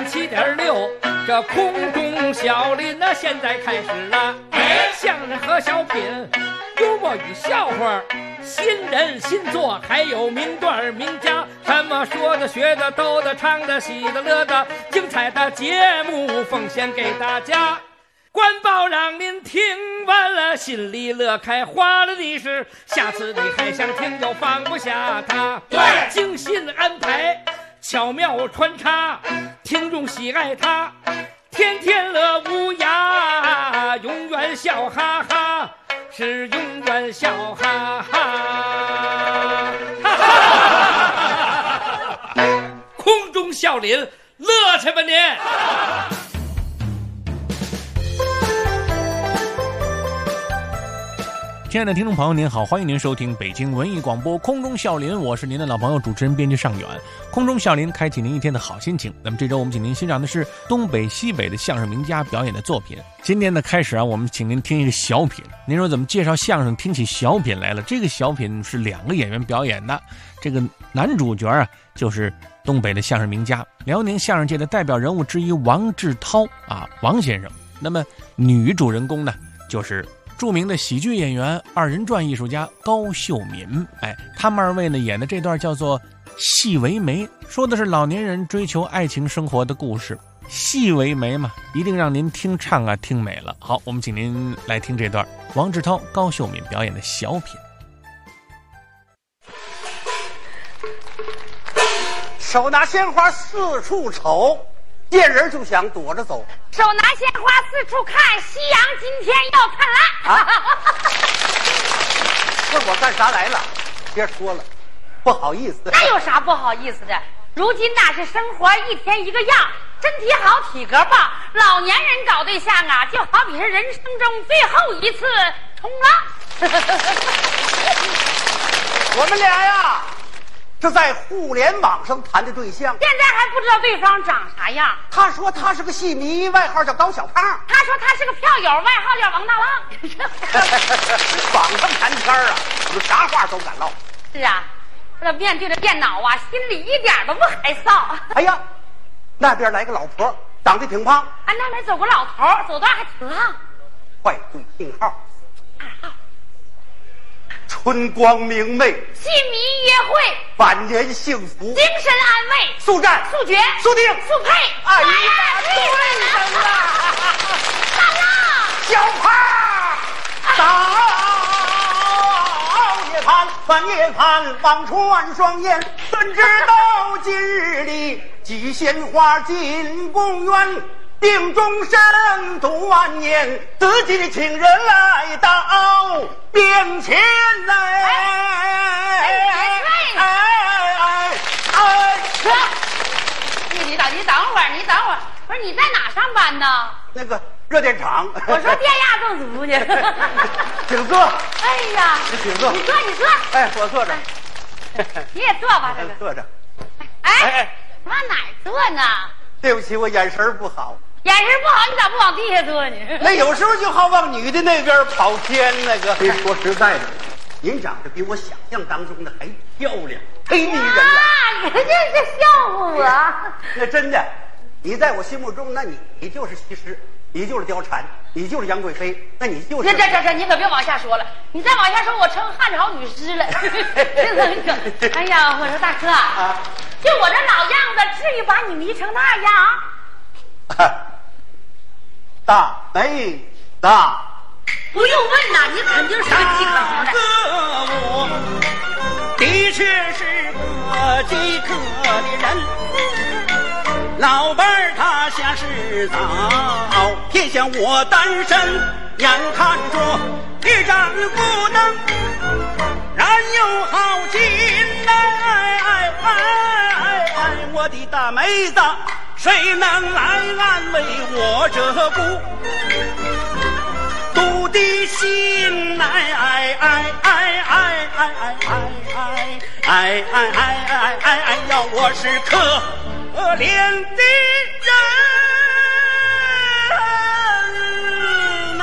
107.6，这空中小林呢，现在开始了。相声和小品，幽默与笑话，新人新作，还有名段名家，什么说的、学的、逗的、唱的、喜的、乐的，精彩的节目奉献给大家。官报让您听完了心里乐开花了的是，下次你还想听就放不下它。 对， 精心安排，巧妙穿插，听众喜爱它，天天乐无涯，永远笑哈哈，是永远笑哈哈。空中笑林，乐去吧您！ 亲爱的听众朋友您好，欢迎您收听北京文艺广播空中笑林，我是您的老朋友主持人编辑尚远。空中笑林开启您一天的好心情。那么这周我们请您欣赏的是东北西北的相声名家表演的作品。今天的开始我们请您听一个小品。您说怎么介绍相声听起小品来了？这个小品是2个演员表演的，这个男主角就是东北的相声名家，辽宁相声界的代表人物之一王志涛王先生。那么女主人公呢，就是著名的喜剧演员、2人转艺术家高秀敏。他们2位呢演的这段叫做《戏为媒》，说的是老年人追求爱情生活的故事。戏为媒嘛，一定让您听唱听美了。好，我们请您来听这段王志涛、高秀敏表演的小品。 手拿鲜花四处瞅，见人就想躲着走。 手拿鲜花四处看，夕阳今天要灿烂。 问我干啥来了？别说了，不好意思。 那有啥不好意思的？如今是生活一天一个样，身体好体格棒，老年人找对象就好比是人生中最后一次冲浪。 我们俩这在互联网上谈的对象， 现在还不知道对方长啥样。 他说他是个戏迷，外号叫高小胖。 他说他是个票友，外号叫王大浪。 网上谈天有啥话都敢唠。 是这面对着电脑心里一点都不害臊。 哎呀，那边来个老婆，长得挺胖。 那边走个老头，走段还挺浪。 快对信号 ！2号。 春光明媚， 戏迷约会， 晚年幸福， 精神安慰， 速战速决， 速定速配。 哎呀，对上了！ 大浪小胖早夜盼，半夜盼，望穿双眼，怎知道今日里集鲜花进公园，定终身度晚年，自己的情人来到面前哥，你等会儿，不是你在哪上班呢？ 那个热电厂。 我说电压中毒去。 请坐。 哎呀， 请坐。 你坐。 我坐着。 你也坐吧，这个。 坐着。 往哪儿坐呢？ 对不起，我眼神不好。 眼神不好，你咋不往地下坐呢？ 那有时候就好往女的那边跑偏。那个，说实在的，您长得比我想象当中的还漂亮，忒迷人了。 你这是笑话我。 那真的，你在我心目中，那你就是西施，你就是貂蝉，你就是杨贵妃，那你就是。 这，你可别往下说了，你再往下说，我成汉朝女尸了。哎呀，我说大哥就我这老样子，至于把你迷成那样？ 大没大？ 不用问你肯定是个饥渴的。 我的确是个饥渴的人，老伴儿他下世早，偏向我单身，眼看着一丈不能，然有好心我的大妹子，谁能来安慰我这孤独的心？要我是可怜的人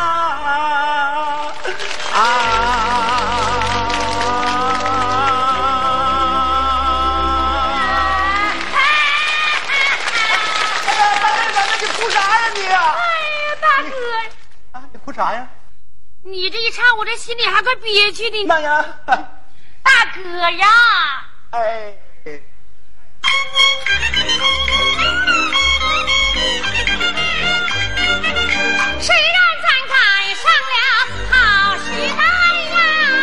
哭啥呀你呀？ 哎呀，大哥啊，你哭啥呀？ 你这一唱，我这心里还怪憋屈的。 妈呀！ 大哥呀， 哎。 谁让咱赶上了好时代呀？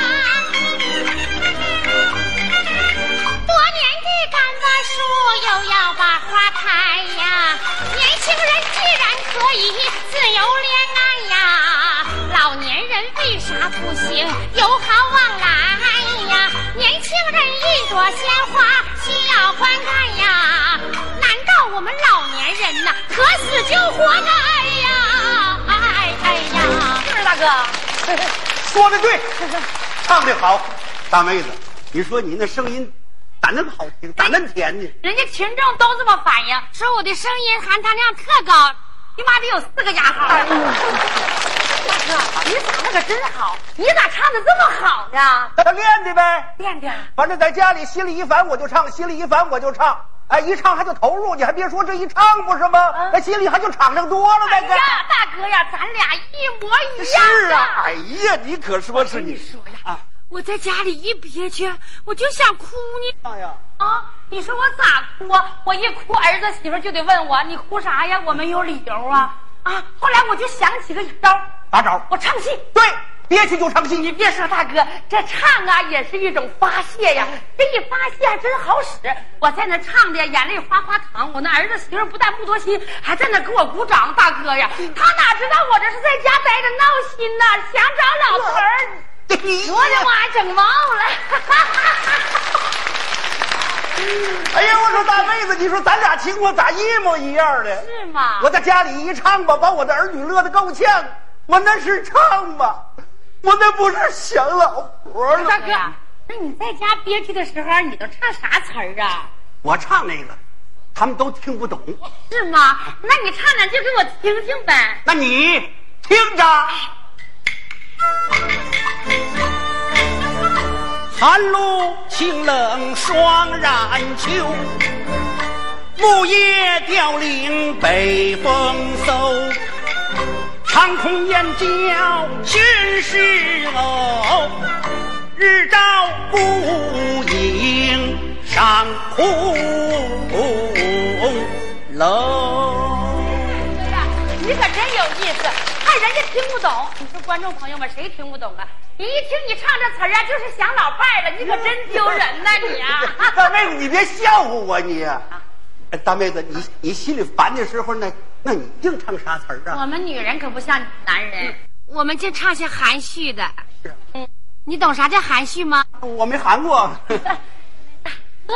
多年的干巴树又要把花开呀，年轻人既然可以自由恋爱呀，老年人为啥不行友好往来呀？年轻人一朵鲜花需要灌溉呀，难道我们老年人呐可死就活该呀？哎呀，是不是大哥？ 说的对，唱的好，大妹子，你说你那声音咋那么好听，咋那么甜呢？ 人家群众都这么反映，说我的声音含糖量特高，你妈得有4个牙号。大哥，你长得可真好，你咋唱的这么好呢？ 练的呗， 练的。 反正在家里心里一烦我就唱，心里一烦我就唱。哎，一唱还就投入，你还别说这一唱不是吗？那心里还就敞亮多了。 哎呀，大哥呀，咱俩一模一样。 是啊，哎呀，你可说是你说呀，我在家里一憋屈，我就想哭呢。 哎呀， 啊，你说我咋哭啊？我一哭，儿子媳妇就得问我，你哭啥呀？我没有理由啊。啊，后来我就想起个招， 啥招？ 我唱戏。 对，憋屈就唱戏。 你别说，大哥，这唱啊也是一种发泄呀，这一发泄还真好使。我在那唱的眼泪哗哗淌，我那儿子媳妇不但不多心，还在那给我鼓掌。大哥呀，他哪知道我这是在家待着闹心呐，想找老头儿，我的妈，整忘了。 哎呀，我说大妹子，你说咱俩情况咋一模一样的？ 是吗？ 我在家里一唱吧，把我的儿女乐得够呛。我那是唱吧，我那不是想老婆了。 大哥，那你在家憋屈的时候，你都唱啥词儿啊？ 我唱那个，他们都听不懂。 是吗？那你唱两句给我听听呗。 那你听着。寒露清冷霜染秋，木叶凋零北风嗖，长空燕叫巡视偶，日照不影上空楼。 你可真有意思，看人家听不懂。你说观众朋友们谁听不懂啊？你一听你唱这词儿啊，就是想老伴儿了，你可真丢人呐你啊！ 大妹子，你别笑话我你。大妹子，你心里烦的时候呢，那你净唱啥词儿啊？ 我们女人可不像男人，我们净唱些含蓄的。 是。 你懂啥叫含蓄吗？ 我没含过。 哥。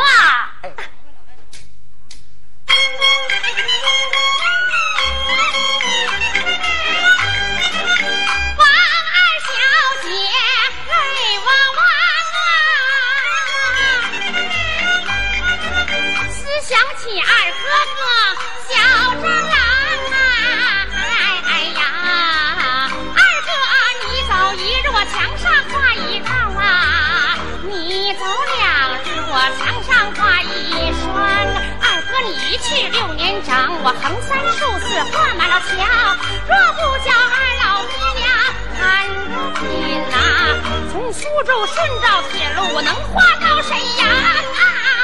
想起二哥哥小蟑螂啊，哎呀，二哥你走一日我墙上画一道啊，你走2日我墙上画一双。二哥你一去6年整，我横3竖4画满了墙。若不叫二老爹娘看得紧呐，从苏州顺照铁路我能画到沈阳啊！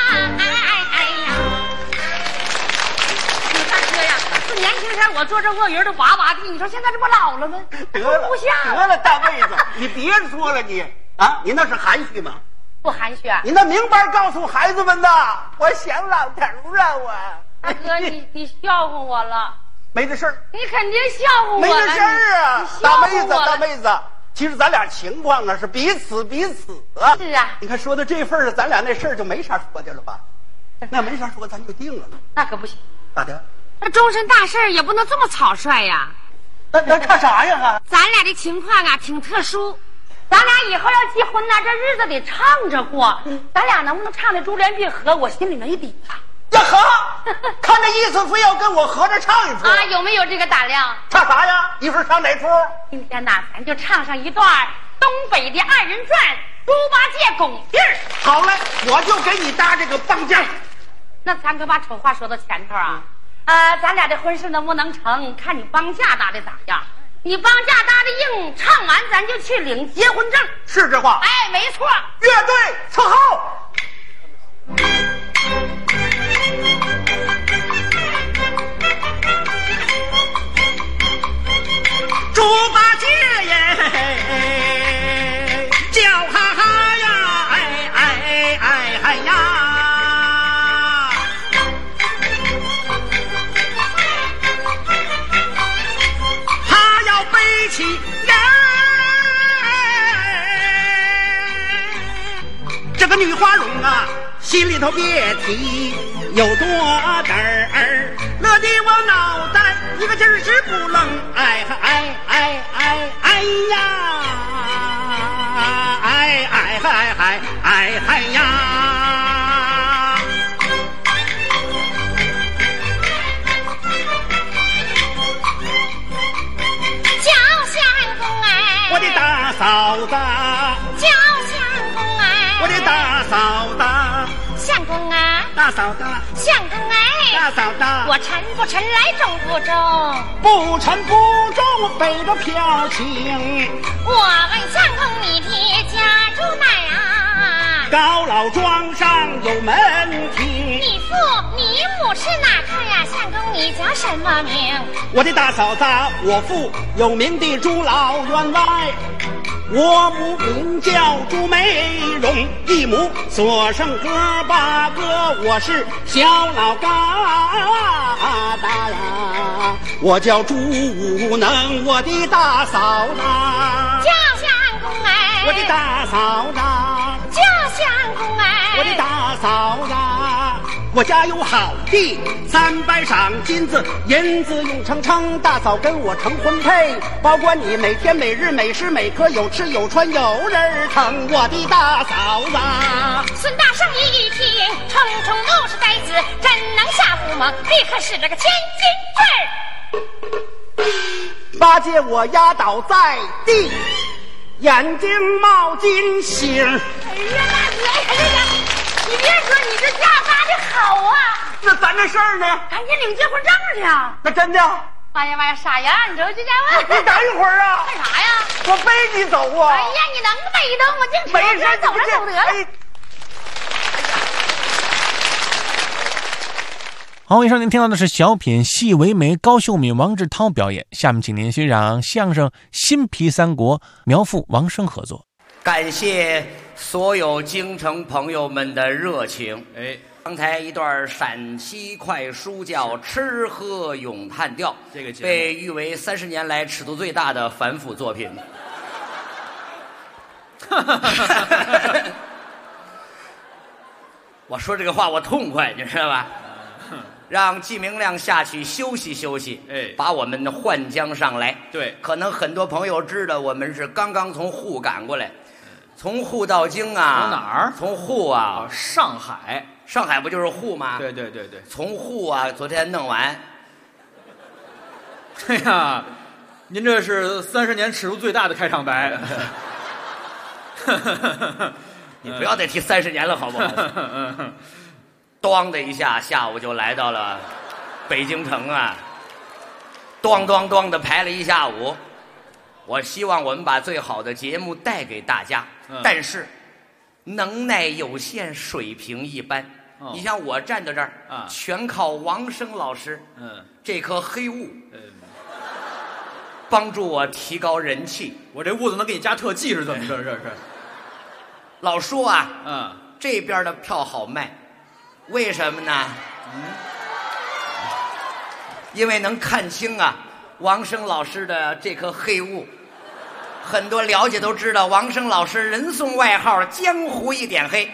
年轻时我做这鳄鱼都哇哇的，你说现在这不老了吗？ 得了，大妹子，你别说了你啊，你那是含蓄吗？ 不含蓄啊！ 你那明白告诉孩子们呐，我想老头啊我。 大哥，你笑话我了。 没这事儿。 你肯定笑话我了。 没这事儿啊，大妹子，其实咱俩情况啊是彼此啊。 是啊。 你看说到这份儿上，咱俩那事儿就没啥说的了吧？那没啥说，咱就定了。 那可不行。 咋的？ 那终身大事也不能这么草率呀。 那唱啥呀还？ 咱俩的情况啊挺特殊，咱俩以后要结婚呢，这日子得唱着过。咱俩能不能唱的珠联璧合，我心里没底啊。 呀合，看这意思非要跟我合着唱一出啊？有没有这个胆量？ 唱啥呀？一会儿唱哪出？ 今天呐，咱就唱上一段东北的2人转《猪八戒拱地儿》。 好嘞，我就给你搭这个棒架。 那咱可把丑话说到前头啊。 咱俩这婚事能不能成，看你帮架搭的咋样。你帮架搭的硬，唱完咱就去领结婚证。 是这话。 哎，没错。 乐队伺候。猪八戒耶，叫哈哈呀，哎哎哎哎呀，他要背起人，这个女花容啊，心里头别提有多嘚儿，乐得我脑袋一个劲儿直不愣，哎哎哎哎哎呀，哎哎哎哎哎哎呀， 叫相公哎， 我的大嫂子， 叫相公哎， 我的大嫂子， 相公啊， 大嫂子， 相公哎， 大嫂子， 我沉不沉来重不重？ 不沉不重，背着飘情。 我问相公你的家住哪啊？ 高老庄上有门庭。 你父你母是哪个呀？相公你叫什么名？ 我的大嫂子，我父有名的朱老员外，我母名叫朱美容，一母所生哥八个，我是小老疙瘩呀，我叫朱武能，我的大嫂子， 叫相公哎， 我的大嫂子， 叫相公哎， 我的大嫂子，我家有好地300赏金子，银子用成称，大嫂跟我成婚配，保管你每天每日每时每刻有吃有穿有人疼，我的大嫂子。 孙大圣一听，重重怒是呆子，真能下胡蒙，立刻使了个千斤坠。 八戒我压倒在地，眼睛冒金星。 哎呀，大哥呀，你别说，你这架搭的好啊！ 那咱这事儿呢？ 赶紧领结婚证去啊！ 那真的？ 哎呀妈呀，傻丫，你瞅这家伙！ 你等一会儿啊！ 干啥呀？ 我背你走啊！ 哎呀，你能背动我净没事， 走了走得了。 哎好，以上您听到的是小品《戏为媒》，高秀敏、王志涛表演。下面请您欣赏相声《新皮三国》，苗阜、王声合作。 感谢所有京城朋友们的热情。 哎， 刚才一段陕西快书叫《吃喝咏叹调》， 这个节目被誉为30年来尺度最大的反腐作品。我说这个话我痛快，你知道吧？让季明亮下去休息休息， 哎把我们换江上来。 对， 可能很多朋友知道我们是刚刚从沪赶过来，从沪到京啊。 从哪儿？ 从沪啊， 上海。 上海不就是沪吗？ 对对对对。 从沪啊，昨天弄完。 哎呀，您这是30年尺度最大的开场白。 你不要再提30年了，好不好？咣的一下，下午就来到了北京城啊，咣咣咣的排了一下午。我希望我们把最好的节目带给大家，但是能耐有限，水平一般。你像我站在这儿啊，全靠王声老师，这颗黑雾，帮助我提高人气。 我这屋子能给你加特技是怎么着？这是老说啊，这边的票好卖。为什么呢？因为能看清啊，王声老师的这颗黑雾。很多了解都知道，王声老师人送外号江湖一点黑，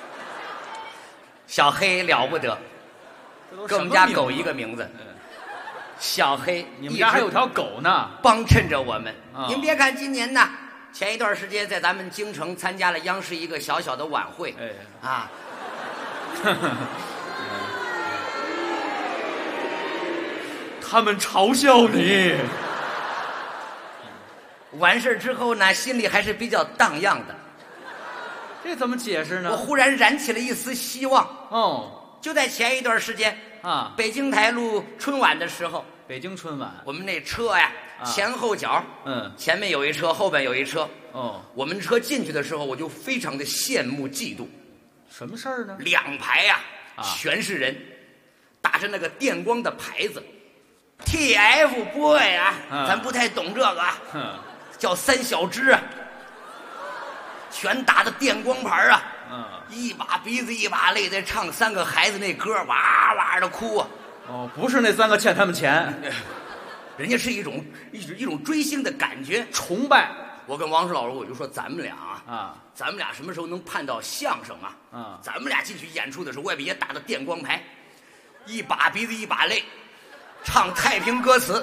小黑了不得，跟我们家狗一个名字。小黑， 你们家还有条狗呢， 帮衬着我们。您别看今年呢，前一段时间在咱们京城参加了央视一个小小的晚会，啊。 他们嘲笑你。 完事之后呢，心里还是比较荡漾的。 这怎么解释呢？ 我忽然燃起了一丝希望。 哦， 就在前一段时间， 啊，北京台录春晚的时候， 北京春晚， 我们那车呀，前后脚，前面有一车，后边有一车。 哦， 我们车进去的时候，我就非常的羡慕嫉妒。 什么事儿呢？ 两排呀，全是人，打着那个电光的牌子 ，TFBOY 啊，咱不太懂这个，叫三小只啊，全打的电光牌啊，一把鼻子一把泪在唱三个孩子那歌，哇哇的哭啊。 哦，不是那三个欠他们钱， 人家是一种追星的感觉， 崇拜。 我跟王石老师我就说，咱们俩咱们俩什么时候能盼到相声啊？咱们俩进去演出的时候，外边也打的电光牌，一把鼻子一把泪，唱太平歌词。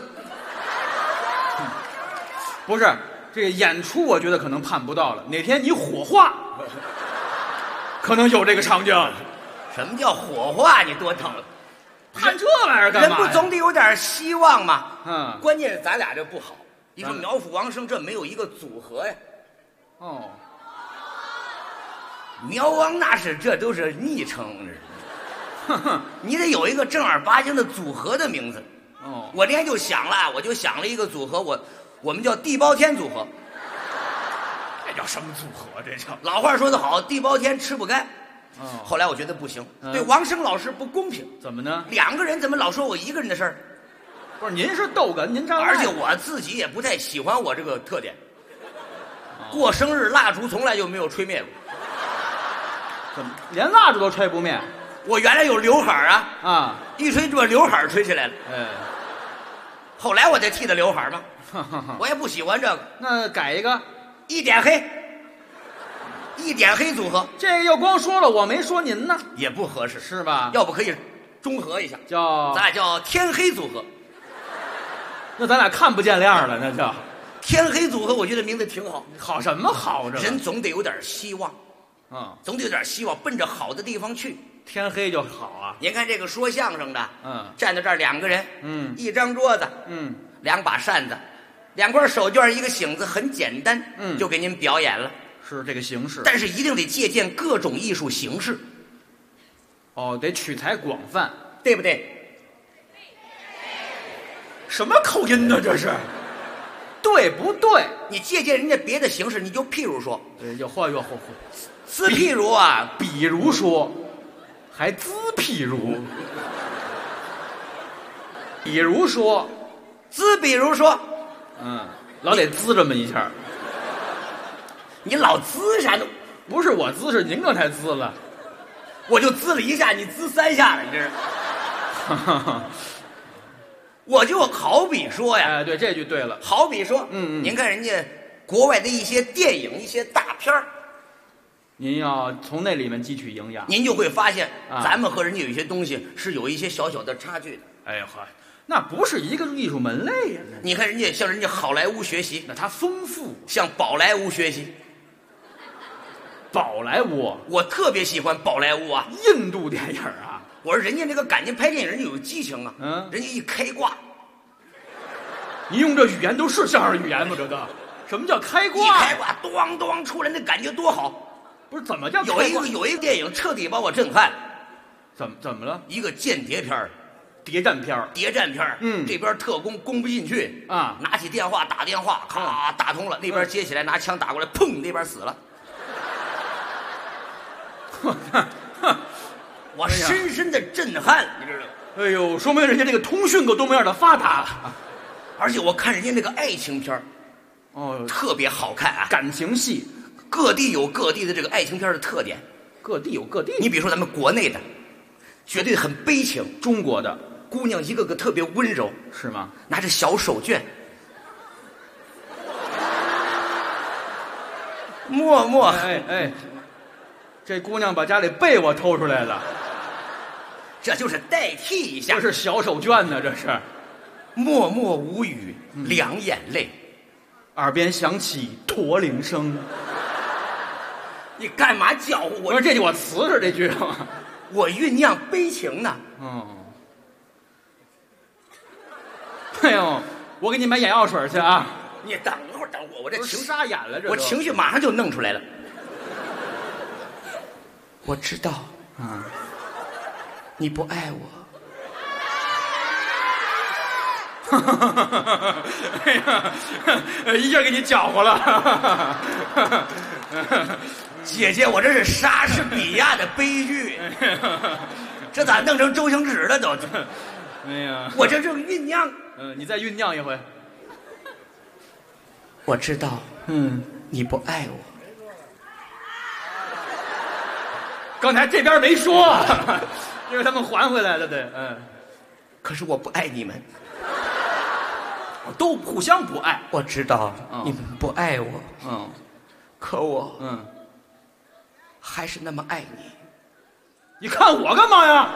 不是这个演出，我觉得可能盼不到了。哪天你火化，可能有这个场景。 什么叫火化？你多疼！ 盼这玩意儿干嘛？ 人不总得有点希望吗？关键是咱俩这不好。你说苗阜、王声这没有一个组合呀？ 哦， 苗王那是这都是昵称，你得有一个正儿八经的组合的名字。 哦， 我那天就想了一个组合，我们叫地包天组合。 这叫什么组合？这叫老话说得好，地包天吃不干。后来我觉得不行，对王声老师不公平。 怎么呢？ 两个人怎么老说我一个人的事儿？ 不是，您是逗哏，您张， 而且我自己也不太喜欢我这个特点。过生日蜡烛从来就没有吹灭过。 怎么连蜡烛都吹不灭？ 我原来有刘海啊，一吹就把刘海吹起来了。后来我才剃的刘海嘛。我也不喜欢这个。 那改一个， 一点黑。一点黑组合， 这个又光说了，我没说您呢， 也不合适， 是吧？ 要不可以中和一下，咱俩叫天黑组合。 那咱俩看不见亮了，那叫天黑组合。我觉得名字挺好。 好什么好？这人总得有点希望，总得有点希望，奔着好的地方去。 天黑就好啊！ 您看这个说相声的，站在这儿两个人，一张桌子，两把扇子，两块手绢，一个醒子，很简单，就给您表演了。 是这个形式， 但是一定得借鉴各种艺术形式。 哦，得取材广泛， 对不对？ 什么口音呢？这是，对不对？ 你借鉴人家别的形式，你就譬如说， 自譬如啊， 比如说，还自譬如，比如说， 比如说， 老得滋这么一下。 你老滋啥呢？ 不是我滋，是您刚才滋了， 我就滋了一下，你滋三下了，你这是。我就好比说呀， 对，这句对了。 好比说，您看人家国外的一些电影、一些大片儿， 您要从那里面汲取营养， 您就会发现，咱们和人家有一些东西是有一些小小的差距的。 哎呀呵，那不是一个艺术门类呀。 你看人家向人家好莱坞学习， 那它丰富； 向宝莱坞学习。 宝莱坞， 我特别喜欢宝莱坞啊， 印度电影啊。 我说人家那个感情拍电影，人家有激情啊，人家一开挂， 你用这语言都是相声语言吗？这个什么叫开挂？ 一开挂，咣咣出来，那感觉多好！ 不是怎么叫开挂？有一个电影彻底把我震撼， 怎么了？ 一个间谍片儿。 谍战片这边特工攻不进去啊，拿起电话打电话，咔打通了，那边接起来拿枪打过来，砰，那边死了。我深深的震撼，你知道吗？ 哎呦，说明人家这个通讯够多么样的发达了。 而且我看人家那个爱情片特别好看啊， 感情戏， 各地有各地的这个爱情片的特点， 各地有各地。 你比如说咱们国内的，绝对很悲情； 中国的姑娘一个个特别温柔， 是吗？ 拿着小手绢，默默。 哎，这姑娘把家里被窝偷出来了， 这就是代替一下。 这是小手绢呢，这是。 默默无语，两眼泪， 耳边响起驼铃声。 你干嘛叫呼我？ 不是这句我词是这句吗？ 我酝酿悲情呢。 哎呦，我给你买眼药水去啊！ 你等会儿，我这情沙眼了，这我情绪马上就弄出来了。我知道，你不爱我， 哎呀，一下给你搅和了。 姐姐，我这是莎士比亚的悲剧，这咋弄成周星驰了都？ 哎呀， 我这正酝酿。 你再酝酿一回。 我知道，你不爱我。 刚才这边没说，因为他们还回来了，对， 可是我不爱你们， 都互相不爱。 我知道你们不爱我，可我，还是那么爱你。 你看我干嘛呀？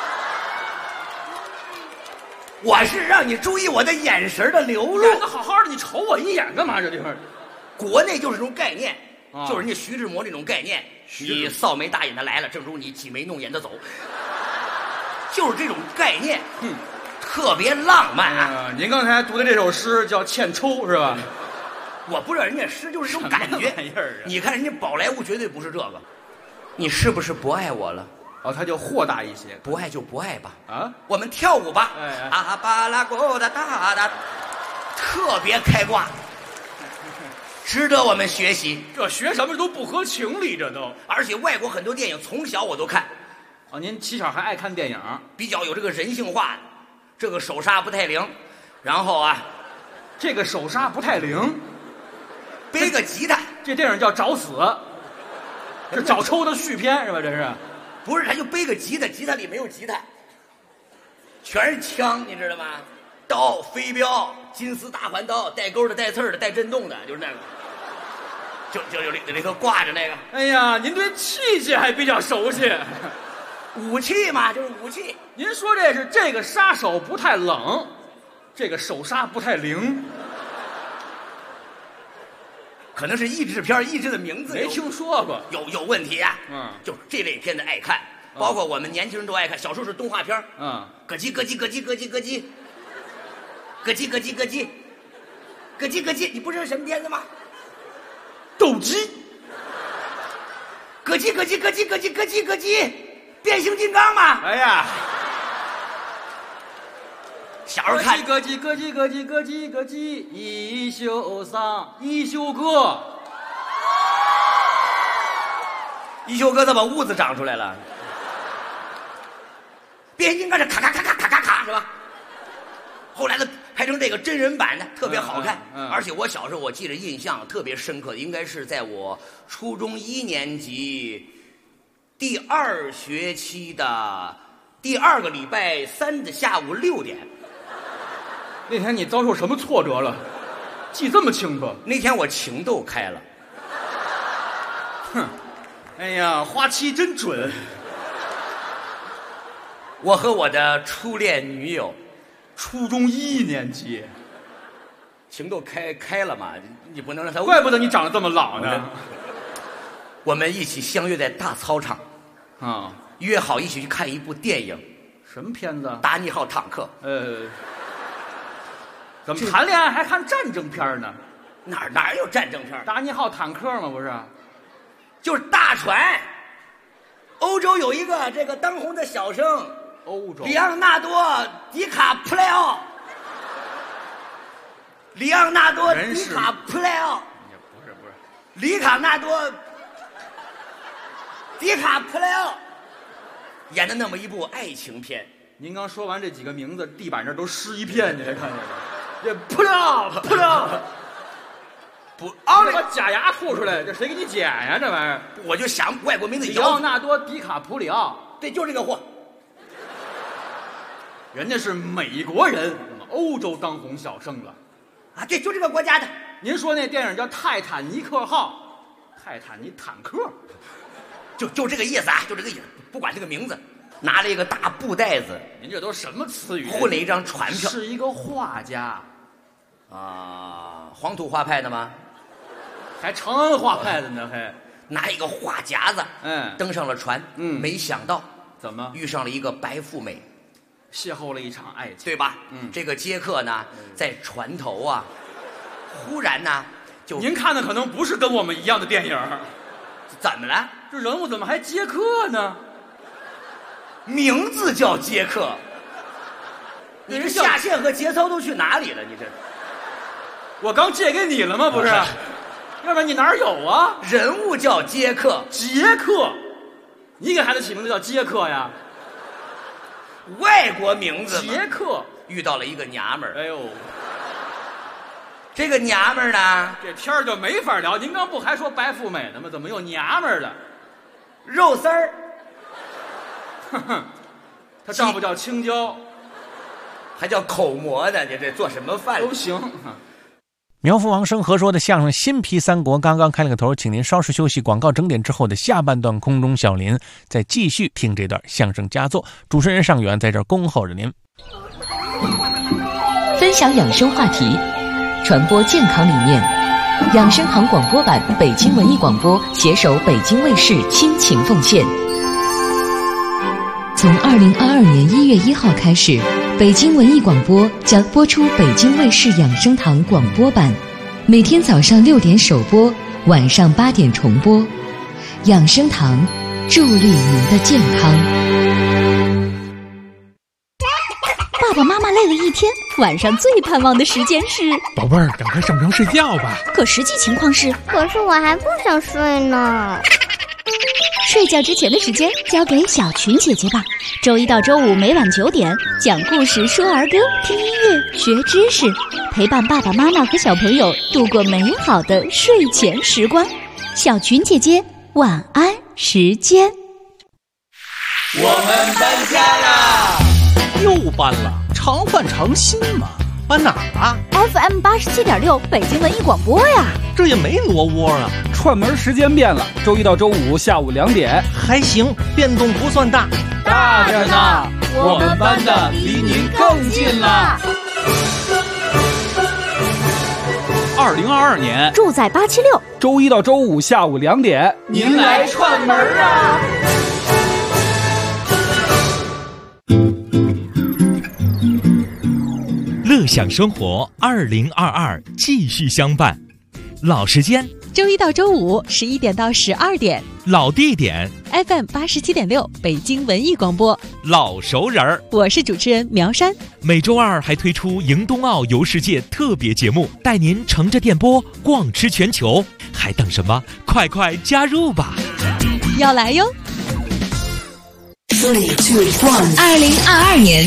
我是让你注意我的眼神的流露。 演得好好的，你瞅我一眼干嘛？这地方， 国内就是这种概念，就是人家徐志摩这种概念。你扫眉大眼的来了，正如你挤眉弄眼的走，就是这种概念，特别浪漫啊！ 您刚才读的这首诗叫《欠抽》是吧？ 我不知道人家诗就是这种感觉。你看人家宝莱坞绝对不是这个。你是不是不爱我了？ 他就豁达一些， 不爱就不爱吧。我们跳舞吧。阿巴拉古达达达，特别开挂。值得我们学习。 这学什么都不合情理，这都。 而且外国很多电影从小我都看。 您起小还爱看电影， 比较有这个人性化的。这个手刹不太灵，然后这个手刹不太灵， 背个吉他。 这电影叫找死，是找抽的续篇是吧？这是？ 不是，他就背个吉他，吉他里没有吉他，全是枪，你知道吗？刀、飞镖、金丝大环刀，带钩的、带刺的、带震动的，就是那个，就有那个挂着那个。 哎呀，您对器械还比较熟悉， 武器嘛，就是武器。 您说这个杀手不太冷，这个手刹不太灵， 可能是译制片译制的名字没听说过， 有问题啊。就是这类片子爱看，包括我们年轻人都爱看。小时候是动画片，咯叽咯叽咯叽咯叽咯叽。咯叽咯叽咯叽，咯叽咯叽，你不知道什么片子吗？ 斗鸡， 咯叽咯叽咯叽咯叽咯叽咯叽，变形金刚嘛。 哎呀， 小时候看咯叽咯叽咯叽咯叽咯叽，一休桑一休哥， 一休哥他把痦子长出来了。变形金刚是咔咔咔咔咔咔咔是吧？后来呢，拍成这个真人版的，特别好看。而且我小时候我记得印象特别深刻，应该是在我初中1年级第2学期的第2个礼拜3的下午6点。 那天你遭受什么挫折了？记这么清楚？ 那天我情窦开了。 哼，哎呀，花期真准。 我和我的初恋女友。 初中1年级， 情窦开了嘛？你不能让他。 怪不得你长得这么老呢。 我们一起相约在大操场，约好一起去看一部电影。 什么片子？ 达尼号坦克。 怎么谈恋爱还看战争片呢？ 哪有战争片？ 达尼号坦克吗？不是， 就是大船。欧洲有一个这个当红的小生。 欧洲， 里昂纳多·迪卡普雷奥，里昂纳多·迪卡普雷奥， 不是， 里卡纳多·迪卡普雷奥演的那么一部爱情片。 您刚说完这几个名字，地板这都湿一片，你还看见了？这扑了，不，这把假牙吐出来，这谁给你剪呀？这玩意儿， 我就想外国名字。 里奥纳多·迪卡普里奥， 对，就是这个货。 人家是美国人，欧洲当红小生了， 对，就这个国家的。 您说那电影叫《泰坦尼克号》，泰坦尼坦克， 就这个意思啊，就这个意思，不管这个名字。拿了一个大布袋子， 您这都什么词语？ 混了一张船票。 是一个画家， 黄土画派的吗？ 还长安画派的呢，还拿一个画夹子，登上了船，没想到怎么遇上了一个白富美。 邂逅了一场爱情， 对吧？这个杰克呢，在船头忽然呢，就您看的可能不是跟我们一样的电影。 怎么了？ 这人物怎么还杰克呢？ 名字叫杰克， 你这下线和节操都去哪里了？你这， 我刚借给你了吗？不是，要不然你哪儿有啊？ 人物叫杰克， 杰克，你给孩子起名字叫杰克呀？ 外国名字杰克遇到了一个娘们儿， 哎呦， 这个娘们儿呢， 这天儿就没法聊。您刚不还说白富美呢吗？怎么又娘们儿了？ 肉丝儿， 哼哼，她丈夫叫青椒， 还叫口蘑的，你这做什么饭都行。 苗阜王声和说的相声《新皮三国》刚刚开了个头，请您稍事休息，广告整点之后的下半段空中小林再继续听这段相声佳作。主持人尚远在这儿恭候着您。 分享养生话题，传播健康理念。养生堂广播版，北京文艺广播携手北京卫视亲情奉献。从2022年1月1号开始，北京文艺广播将播出北京卫视养生堂广播版，每天早上6点首播，晚上8点重播。养生堂，助力您的健康。 爸爸妈妈累了一天，晚上最盼望的时间是…… 宝贝儿，赶快上床睡觉吧。 可实际情况是…… 可是我还不想睡呢。 睡觉之前的时间交给小群姐姐吧。周一到周五每晚9点，讲故事、说儿歌、听音乐、学知识，陪伴爸爸妈妈和小朋友度过美好的睡前时光。小群姐姐晚安时间。 我们搬家啦！ 又搬了？常换常新嘛。搬哪儿啊？ FM 87.6北京文艺广播呀。 这也没挪窝啊。 串门时间变了，周一到周五下午2点。 还行，变动不算大。 大着呢，我们搬的离您更近了。2022年， 住在876， 周一到周五下午2点， 您来串门啊！ 乐享生活2022继续相伴，老时间周一到周五11点到12点， 老地点 FM 87.6北京文艺广播， 老熟人儿。 我是主持人苗山。 每周二还推出迎冬奥游世界特别节目，带您乘着电波逛吃全球，还等什么？快快加入吧！ 要来哟 ！2022年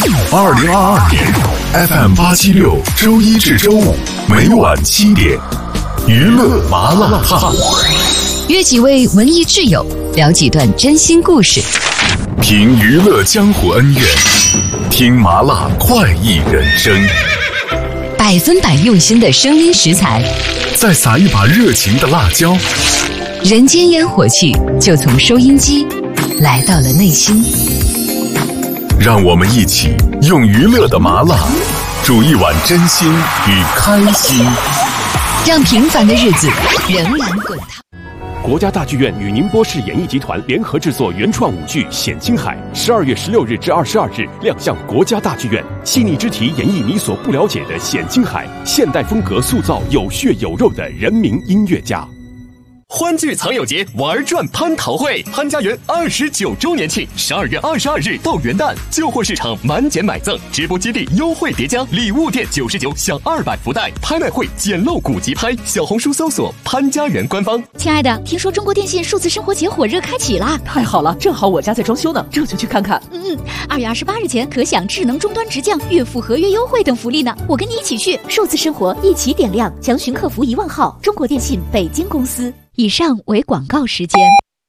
FM 876，周一至周五每晚7点，娱乐麻辣烫。 约几位文艺挚友，聊几段真心故事， 评娱乐江湖恩怨，听麻辣快意人生 ，100%用心的声音食材， 再撒一把热情的辣椒， 人间烟火气就从收音机来到了内心。 让我们一起用娱乐的麻辣煮一碗真心与开心， 让平凡的日子仍然滚烫。 国家大剧院与宁波市演艺集团联合制作原创舞剧《显青海》，12月16日至22日亮相国家大剧院。细腻之题演绎你所不了解的显青海，现代风格塑造有血有肉的人民音乐家。 欢聚藏友节玩转蟠桃会，潘家园29周年庆，12月22日到元旦，旧货市场满减买赠，直播基地优惠叠加，礼物店99享200福袋，拍卖会捡漏古籍拍，小红书搜索潘家园官方。 亲爱的，听说中国电信数字生活节火热开启啦！ 太好了，正好我家在装修呢，这就去看看。 2月28日前可享智能终端直降、月付合约优惠等福利呢。我跟你一起去，数字生活一起点亮，详询客服1万号。中国电信北京公司。以上为广告时间。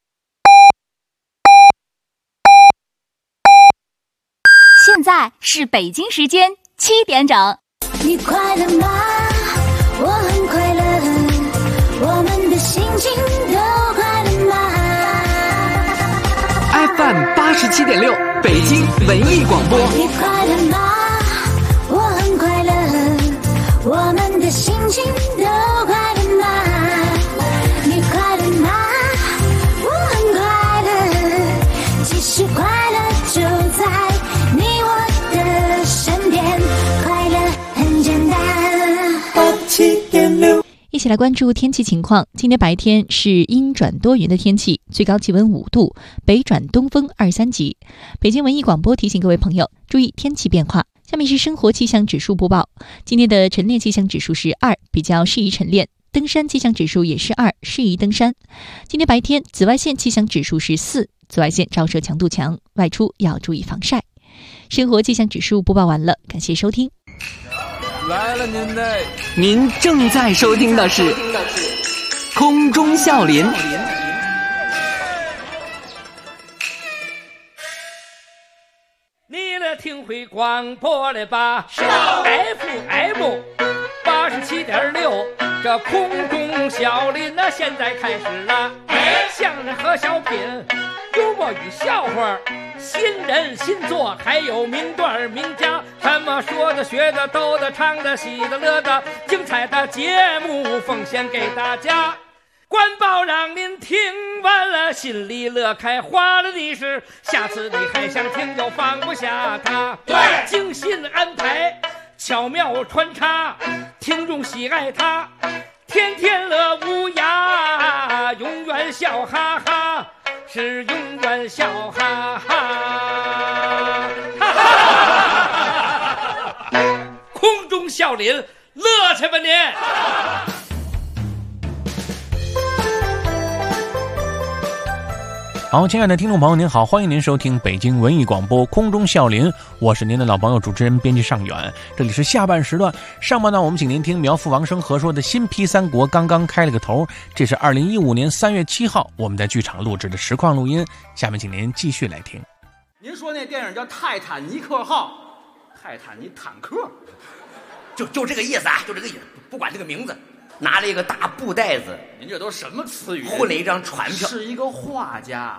现在是北京时间7点整。 你快乐吗？我很快乐，我们的心情都快乐吗 ？FM 87.6北京文艺广播。 你快乐吗？我很快乐，我们的心情都快乐吗？你快乐吗？我很快乐，其实快乐就在你我的身边，快乐很简单。 87.6，一起来关注天气情况。今天白天是阴转多云的天气，最高气温5度，北转东风2、3级。北京文艺广播提醒各位朋友注意天气变化。 下面是生活气象指数播报。今天的晨练气象指数是2，比较适宜晨练。登山气象指数也是2，适宜登山。今天白天紫外线气象指数是4，紫外线照射强度强，外出要注意防晒。生活气象指数播报完了，感谢收听。 来了您的， 您正在收听的是空中笑林。 你来听会广播了吧？FM 87.6，这空中笑林那现在开始了。相声和小品，幽默与笑话，新人新作，还有名段名家，什么说的、学的、逗的、唱的、喜的、乐的，精彩的节目奉献给大家。官报让您听完了心里乐开花了的是，下次你还想听就放不下它。对，精心安排，巧妙穿插，听众喜爱它，天天乐无涯，永远笑哈哈，是永远笑哈哈。空中笑林，乐去吧您！ 好，亲爱的听众朋友您好，欢迎您收听北京文艺广播空中笑林，我是您的老朋友主持人编辑尚远。这里是下半时段，上半段我们请您听苗阜王声合说的新批三国刚刚开了个头，这是2015年3月7号我们在剧场录制的实况录音，下面请您继续来听。 您说那电影叫《泰坦尼克号》，泰坦尼坦克， 就这个意思啊，就这个意思，不管这个名字。拿了一个大布袋子， 您这都什么词语？ 混了一张船票， 是一个画家，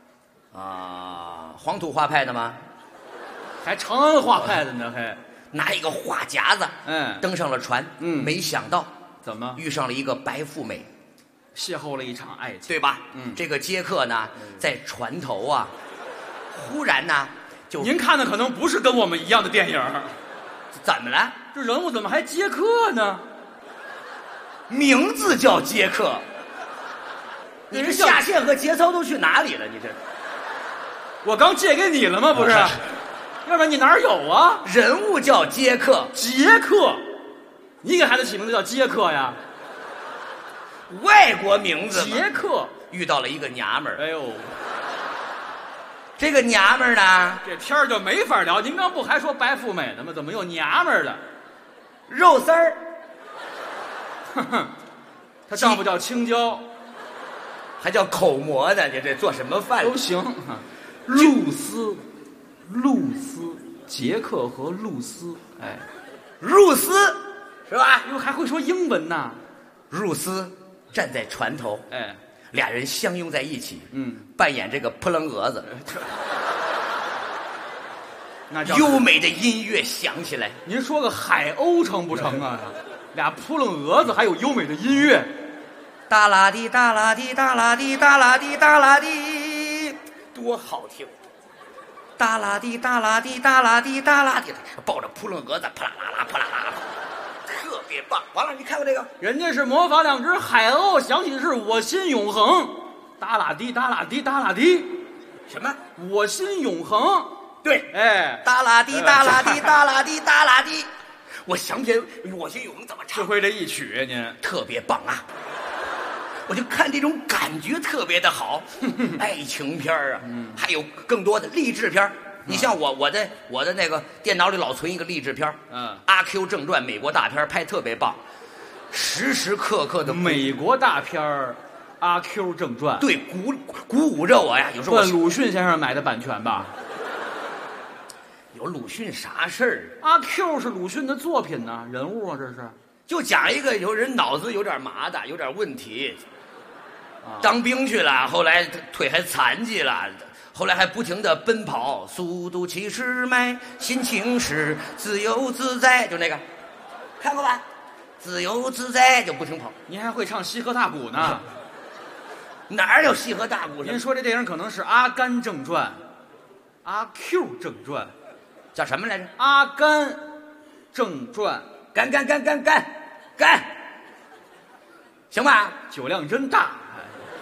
黄土画派的吗？ 还长安画派的呢？还拿一个画夹子，登上了船，没想到怎么遇上了一个白富美， 邂逅了一场爱情， 对吧？这个杰克呢，在船头啊，忽然呢，就您看的可能不是跟我们一样的电影， 怎么了？ 这人物怎么还杰克呢？ 名字叫杰克，你这下线和节操都去哪里了？你这， 我刚借给你了吗？不是，要不然你哪儿有啊？ 人物叫杰克， 杰克，你给孩子起名字叫杰克呀？ 外国名字。 杰克遇到了一个娘们儿， 哎呦， 这个娘们儿呢， 这天儿就没法聊。您刚不还说白富美呢吗？怎么又娘们儿了？ 肉丝儿。 他丈夫叫青椒， 还叫口蘑呢，你这做什么饭都行。露丝，杰克和露丝，哎， 露丝是吧？ 又还会说英文呢。 露丝站在船头， 哎， 俩人相拥在一起，扮演这个扑棱蛾子。 那叫优美的音乐响起来， 您说个海鸥成不成啊？俩扑棱蛾子还有优美的音乐， 哒啦滴哒啦滴哒啦滴哒啦滴哒啦滴，多好听！哒啦滴哒啦滴哒啦滴哒啦滴，抱着扑棱蛾子，啪啦啦啦啪啦啦，特别棒。完了，你看过这个？ 人家是模仿两只海鸥，想起的是我心永恒，哒啦滴哒啦滴哒啦滴， 什么？ 我心永恒？ 对， 哎， 哒啦滴哒啦滴哒啦滴哒啦滴。我想不起来我心永恒怎么唱， 只会这一曲，您特别棒啊！我就看这种感觉特别的好，爱情片啊，还有更多的励志片。你像我的那个电脑里老存一个励志片，阿 Q 正传美国大片拍特别棒，时时刻刻的美国大片阿 Q 正传， 对，鼓舞着我呀。有时候鲁迅先生买的版权吧。 有鲁迅啥事儿？ 阿 Q 是鲁迅的作品呢，人物啊，这是就讲一个有人脑子有点麻的，有点问题，当兵去了，后来腿还残疾了，后来还不停的奔跑，速度70迈，心情是自由自在，就那个，看过吧？自由自在就不停跑。 您还会唱西河大鼓呢？ 哪有西河大鼓？ 您说这电影可能是《阿甘正传》，阿 Q 正传。 叫什么来着？《 阿甘正传》， 干，行吧？ 酒量真大。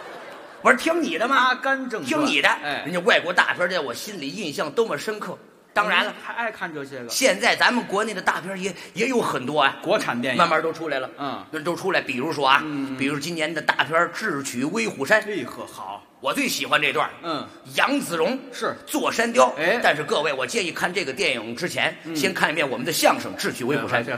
我是听你的吗？ 阿甘正传， 听你的。 哎， 人家外国大片在我心里印象多么深刻。 当然了， 还爱看这些个。 现在咱们国内的大片也有很多啊， 国产电影慢慢都出来了。都出来。比如说啊，比如今年的大片《智取威虎山》。 哎呵，好， 我最喜欢这段。杨子荣是坐山雕。哎，但是各位，我建议看这个电影之前，先看一遍我们的相声《智取威虎山》。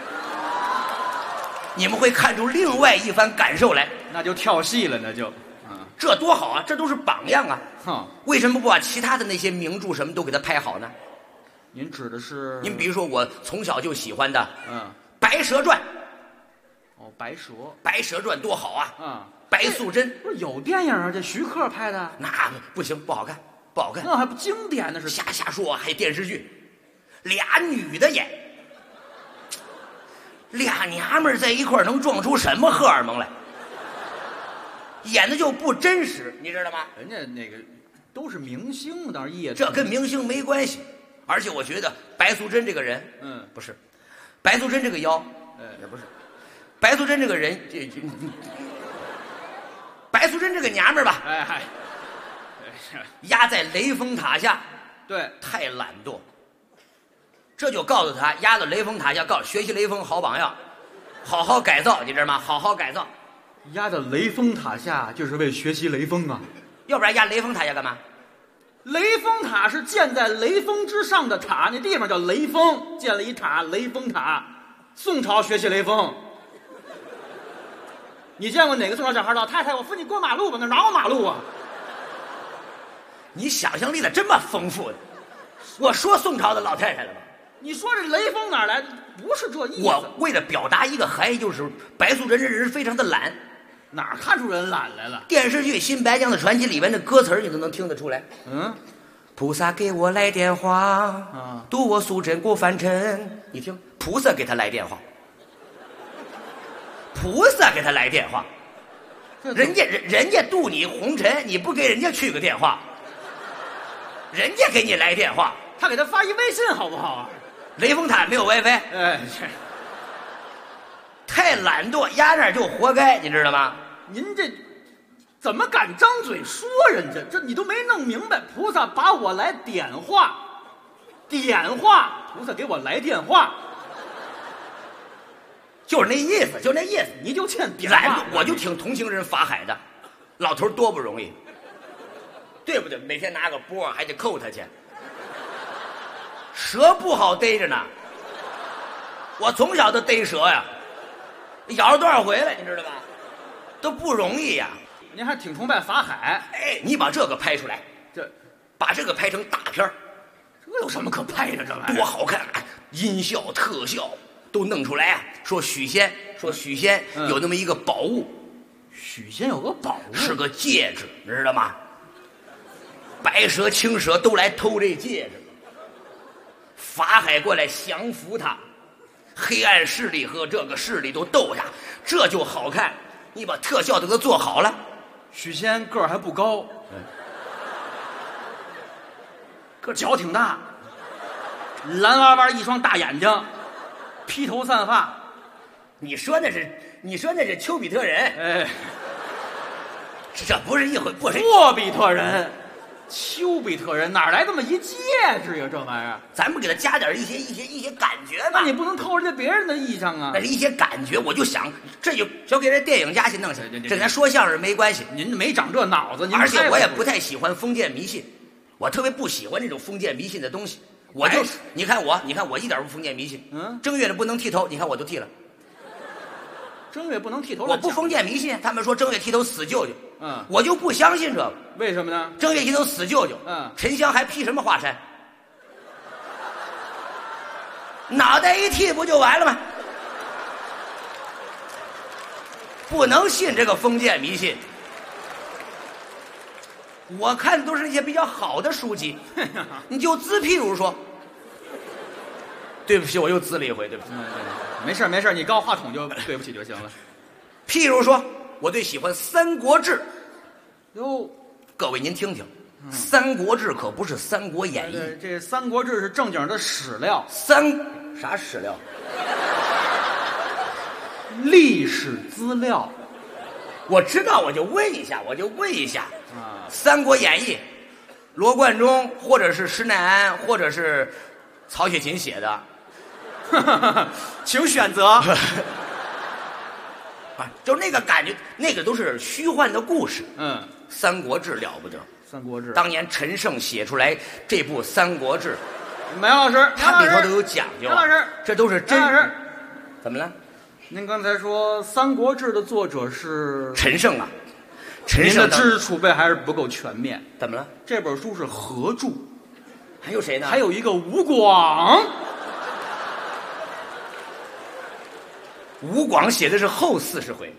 你们会看出另外一番感受来。 那就跳戏了，那就。 这多好啊！这都是榜样啊！为什么不把其他的那些名著什么都给他拍好呢？ 您指的是？ 您比如说我从小就喜欢的，白蛇传》。 哦，白蛇，《 白蛇传》多好啊！白素贞不是有电影啊？这徐克拍的？ 那不行，不好看，不好看。 那还不经典的是？ 瞎说，还电视剧，俩女的演，俩娘们在一块能撞出什么荷尔蒙来？演的就不真实，你知道吗？ 人家那个都是明星，当然业这跟明星没关系。而且我觉得白素贞这个人，不是，白素贞这个妖，也不是，白素贞这个人，白素贞这个娘们儿吧，压在雷峰塔下， 对， 太懒惰。这就告诉他，压到雷峰塔下，学习雷锋好榜样，好好改造，你知道吗？好好改造。 压到雷峰塔下就是为学习雷锋啊， 要不然压雷峰塔下干嘛？ 雷峰塔是建在雷锋之上的塔，那地方叫雷锋，建了一塔，雷峰塔。宋朝学习雷锋，你见过哪个宋朝小孩老太太？我扶你过马路吧，那哪有马路啊？ 你想象力咋这么丰富呢？我说宋朝的老太太了吧？ 你说这雷锋哪来？不是这意思。 我为了表达一个含义，就是白素贞这人非常的懒。 哪看出人懒来了？ 电视剧《新白娘子传奇》里面的歌词你都能听得出来。菩萨给我来电话，渡我素贞过凡尘。你听，菩萨给他来电话，菩萨给他来电话，人家渡你红尘，你不给人家去个电话，人家给你来电话， 他给他发一微信好不好啊？ 雷峰塔没有 WiFi，太懒惰，压那儿就活该，你知道吗？ 您这怎么敢张嘴说人家？这你都没弄明白。菩萨把我来点化，菩萨给我来电话， 就是那意思，就那意思。 你就欠点话。 我就挺同情人法海的，老头多不容易，对不对？每天拿个钵还得扣他去，蛇不好逮着呢。我从小都逮蛇呀，咬了多少回了，你知道吧？都不容易呀。 您还挺崇拜法海。 哎，你把这个拍出来，把这个拍成大片儿， 这有什么可拍的？这玩意儿多好看啊！音效、特效都弄出来啊！说许仙有那么一个宝物， 许仙有个宝物， 是个戒指，你知道吗？白蛇、青蛇都来偷这戒指，法海过来降服他，黑暗势力和这个势力都斗下，这就好看。你把特效都给做好了。 许仙个儿还不高，个脚挺大，蓝弯弯一双大眼睛，披头散发。 你说那是丘比特人？ 哎， 这不是一回，不是霍比特人。丘比特人哪来这么一戒指呀？这玩意儿， 咱们给他加点一些感觉吧。 那你不能偷人家别人的意象啊。 那是一些感觉，我就想，这就交给这电影家去弄去。这咱说相声没关系， 您没长这脑子。 而且我也不太喜欢封建迷信，我特别不喜欢这种封建迷信的东西。我就你看我一点不封建迷信。正月的不能剃头，你看我都剃了。 正月不能剃头， 我不封建迷信。他们说正月剃头死舅舅，我就不相信这个。 为什么呢？ 正月剃头死舅舅，沉香还披什么华山？脑袋一剃不就完了吗？不能信这个封建迷信。我看的都是那些比较好的书籍。你就譬如说，对不起，我又滋了一回，对不起。 没事，你高话筒就对不起就行了。 譬如说，我最喜欢《三国志》。 哟， 各位您听听，三国志》可不是《三国演义》。 这《三国志》是正经的史料。 啥史料？ 历史资料。 我知道，我就问一下。《三国演义》 罗贯中，或者是施耐庵，或者是曹雪芹写的。 请选择。 啊，就那个感觉，那个都是虚幻的故事。 嗯， 《三国志》了不得，《 三国志》 当年陈胜写出来这部《三国志》， 梅老师， 他里头都有讲究。 梅老师， 这都是真实。 怎么了？ 您刚才说《三国志》的作者是陈胜啊。 陈胜的知识储备还是不够全面。 怎么了？ 这本书是合著， 还有谁呢？ 还有一个吴广。 吴广写的是后40回，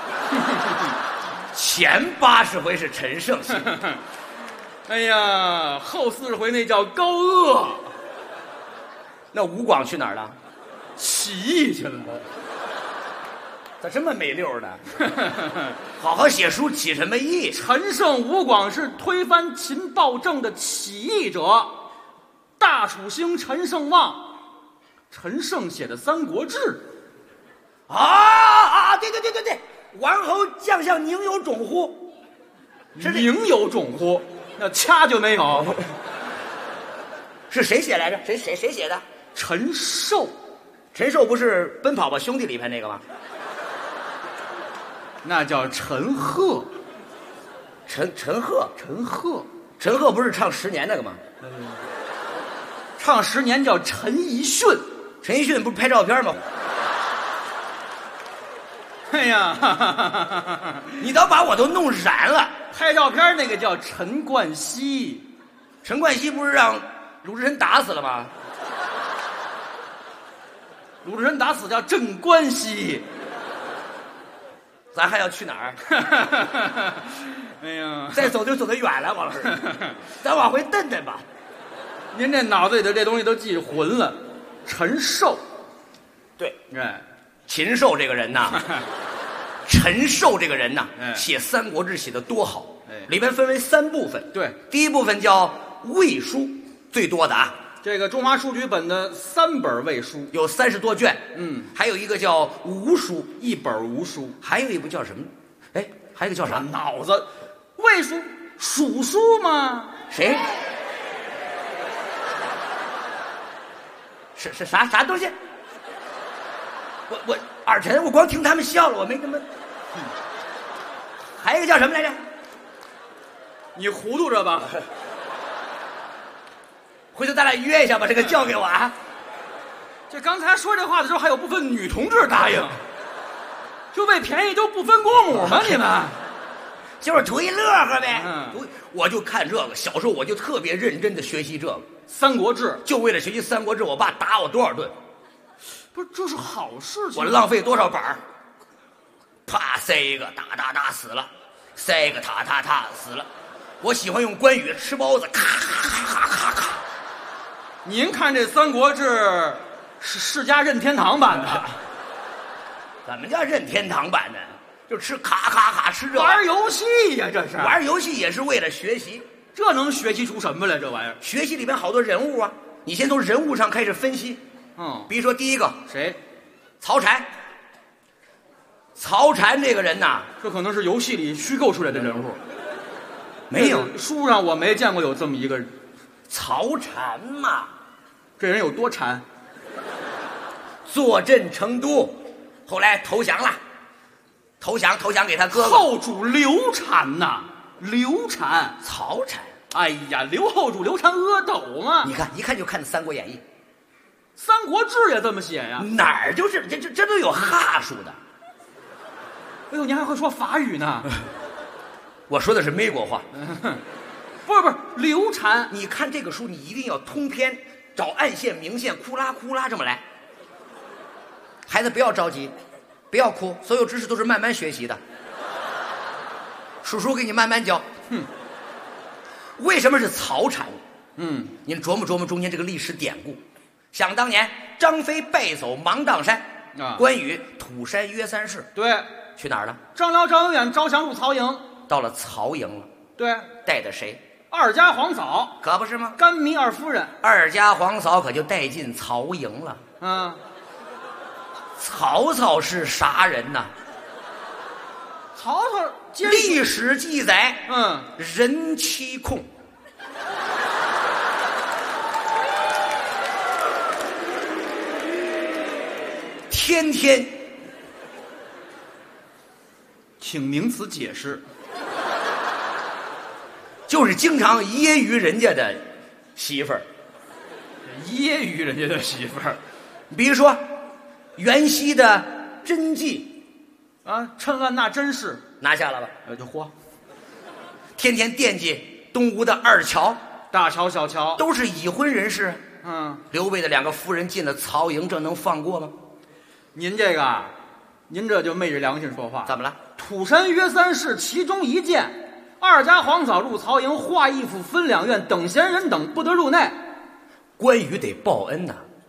前80回是陈胜写的。 哎呀，后40回那叫高鄂。 那吴广去哪儿了？ 起义去了。 咋这么没溜呢？好好写书起什么义？ 陈胜、吴广是推翻秦暴政的起义者。大楚兴，陈胜旺。陈胜写的《三国志》。 对，王侯将相宁有种乎？ 是宁有种乎？那掐就没有。 是谁写来着？谁写的？ 陈寿。 陈寿不是《奔跑吧兄弟》里边那个吗？ 那叫陈赫。 陈赫不是唱10年那个吗？ 唱10年叫陈奕迅。 陈奕迅不是拍照片吗？ 哎呀， 你倒把我都弄燃了。 拍照片那个叫陈冠希。 陈冠希不是让鲁智深打死了吗？ 鲁智深打死叫镇关西。 咱还要去哪儿？ 哎呀， 再走就走得远了，王老师。咱往回蹬蹬吧。 您这脑子里的这东西都记混了。陈寿。 对， 哎， 禽兽这个人呐，陈寿这个人呐，写《三国志》写得多好。里边分为3部分。 对， 第一部分叫魏书，最多的啊。 这个中华书局本的3本魏书， 有30多卷。还有一个叫吴书 ，1本吴书， 还有一部叫什么？哎，还有一个叫啥？ 脑子，魏书，蜀书吗？ 谁？是啥东西？我耳沉，我光听他们笑了，我没他妈。还有一个叫什么来着？ 你糊涂着吧？ 回头咱俩约一下，把这个交给我啊。 这刚才说这话的时候，还有部分女同志答应，就为便宜都不分国母吗？你们就是图一乐呵呗。我就看这个，小时候我就特别认真的学习这个《 三国志》， 就为了学习《三国志》，我爸打我多少顿。 不是，这是好事情。 我浪费多少本儿？啪塞一个，打死了；塞一个，踏死了。我喜欢用关羽吃包子，咔咔咔咔。 您看这《三国志》是世家任天堂版的。 怎么叫任天堂版的？就吃咔咔咔吃这玩游戏呀，这是玩游戏也是为了学习。 这能学习出什么来？这玩意儿学习里边好多人物啊，你先从人物上开始分析。比如说第一个谁？ 曹禅。曹禅这个人呐， 这可能是游戏里虚构出来的人物。 没有， 书上我没见过有这么一个人。 曹禅嘛， 这人有多禅？ 坐镇成都，后来投降了，投降给他哥哥。 后主刘禅呐，刘禅， 曹禅。 哎呀，刘后主刘禅阿斗嘛。 你看，一看就看《三国演义》，《 三国志》也这么写呀？ 哪儿就是这都有哈数的。 哎呦，你还会说法语呢？ 我说的是美国话。 不是，刘禅， 你看这个书，你一定要通篇，找暗线、明线，哭啦哭啦这么来。孩子不要着急，不要哭，所有知识都是慢慢学习的。叔叔给你慢慢教。为什么是曹禅？您琢磨琢磨中间这个历史典故。想当年，张飞败走芒砀山，关羽土山约三世， 对， 去哪儿了？ 张辽、张永远招降入曹营， 到了曹营了。 对， 带的谁？ 二家皇嫂， 可不是吗？ 甘糜二夫人， 二家皇嫂可就带进曹营了。曹操是啥人呐？ 曹操历史记载，人妻控。 天天请名词解释。 就是经常揶揄人家的媳妇儿， 揶揄人家的媳妇儿， 比如说袁熙的真迹啊，趁乱那真是拿下了吧？ 就嚯， 天天惦记东吴的二乔、 大乔、小乔， 都是已婚人士。 刘备的2个夫人进了曹营，这能放过吗？ 您这个，您这就昧着良心说话。 怎么了？ 土神约3事其中一件。2家皇嫂入曹营，画一府分2院，等闲人等不得入内。 关羽得报恩呐！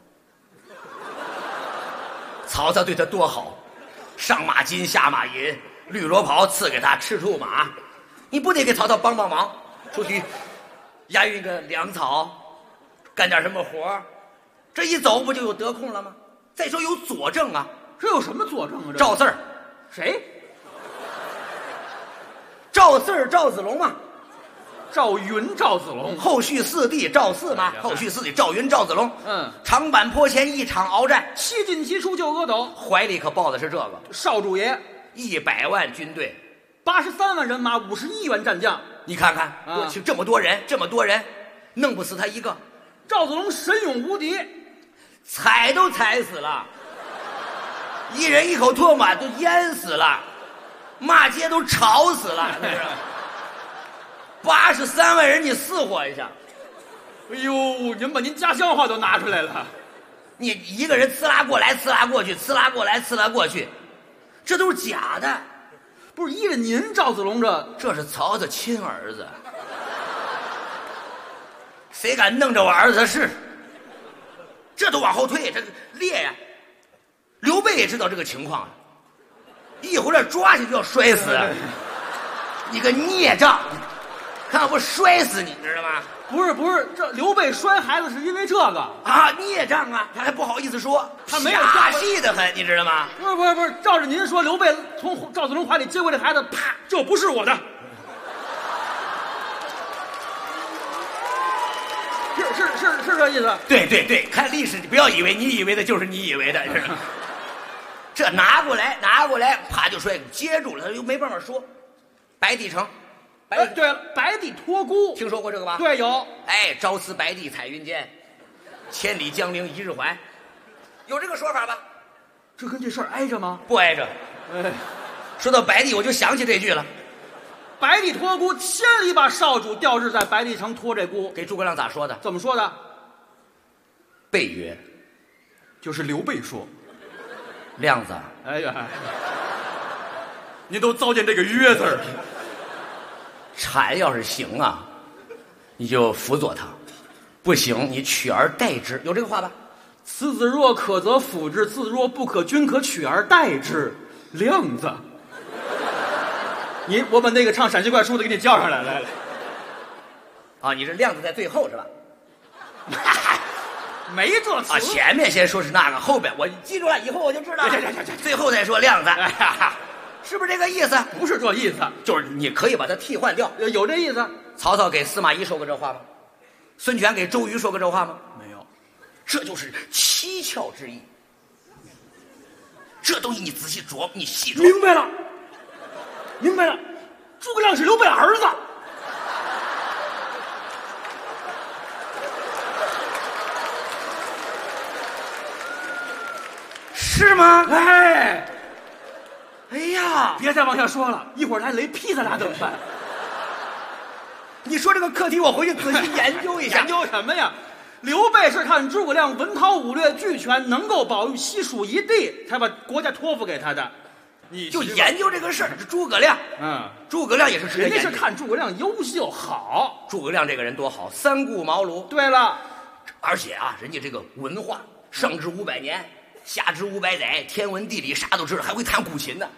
曹操对他多好，上马金下马银，绿罗袍赐给他，赤兔马，你不得给曹操帮帮忙，出去押运个粮草，干点什么活，这一走不就有得空了吗？再说有佐证啊， 这有什么佐证啊？ 赵四儿， 谁？ 赵四儿、赵子龙嘛， 赵云、赵子龙， 后续4弟赵四嘛，后续4弟赵云、赵子龙。长坂坡前一场鏖战 ，7进7出救阿斗， 怀里可抱的是这个少主爷 ，100万军队 ，83万人马，51员战将。 你看看，过去这么多人，弄不死他一个。 赵子龙神勇无敌， 踩都踩死了，一人一口唾沫都淹死了。骂街都吵死了，83万人你死活一下， 哎呦，您把您家乡话都拿出来了， 你一个人呲啦过来呲啦过去，呲啦过来呲啦过去，这都是假的。 不是依着您赵子龙这是曹操亲儿子，谁敢弄着我儿子的事？这都往后退，这烈呀！刘备也知道这个情况，一会儿抓起就要摔死，你个孽障！看我不摔死你，知道吗？ 不是，这刘备摔孩子是因为这个啊，孽障啊！他还不好意思说， 他没有下戏的很，你知道吗？ 不是，照着您说，刘备从赵子龙怀里接过这孩子，啪，这不是我的，是这意思？ 对，看历史，你不要以为你以为的就是你以为的，是吧？这拿过来，啪就摔，接住了，他又没办法说。白帝城， 对了，白帝托孤， 听说过这个吧？ 对，有。 朝辞白帝彩云间，千里江陵一日还，有这个说法吧？ 这跟这事儿挨着吗？ 不挨着。说到白帝，我就想起这句了。 白帝托孤，千里把少主调至在白帝城托这孤。 给诸葛亮咋说的？ 怎么说的？ 备曰， 就是刘备说。 亮子， 哎呀，您都糟践这个约字儿。 产要是行啊，你就辅佐他；不行，你取而代之。有这个话吧？ 此子若可则辅之，次若不可，君可取而代之。亮子，我把那个唱陕西怪书的给你叫上来，来。 啊，你这亮子在最后是吧？ 没这词啊，前面先说是那个，后边我记住了，以后我就知道了。最后再说亮子，是不是这个意思？ 不是这意思， 就是你可以把它替换掉。 有这意思。 曹操给司马懿说过这话吗？孙权给周瑜说过这话吗？ 没有。 这就是蹊跷之意。这东西你仔细琢磨，你细琢磨。 明白了，诸葛亮是刘备儿子。 是吗？ 哎呀， 别再往下说了，一会儿来雷劈咱俩怎么办？ 你说这个课题，我回去仔细研究一下。 研究什么呀？刘备是看诸葛亮文韬武略俱全，能够保育西蜀一地，才把国家托付给他的。你就研究这个事儿，是诸葛亮。诸葛亮也是值得研究。 人家是看诸葛亮优秀好。 诸葛亮这个人多好，三顾茅庐。 对了， 而且啊，人家这个文化上至500年。下知500载，天文地理啥都知道，还会弹古琴呢。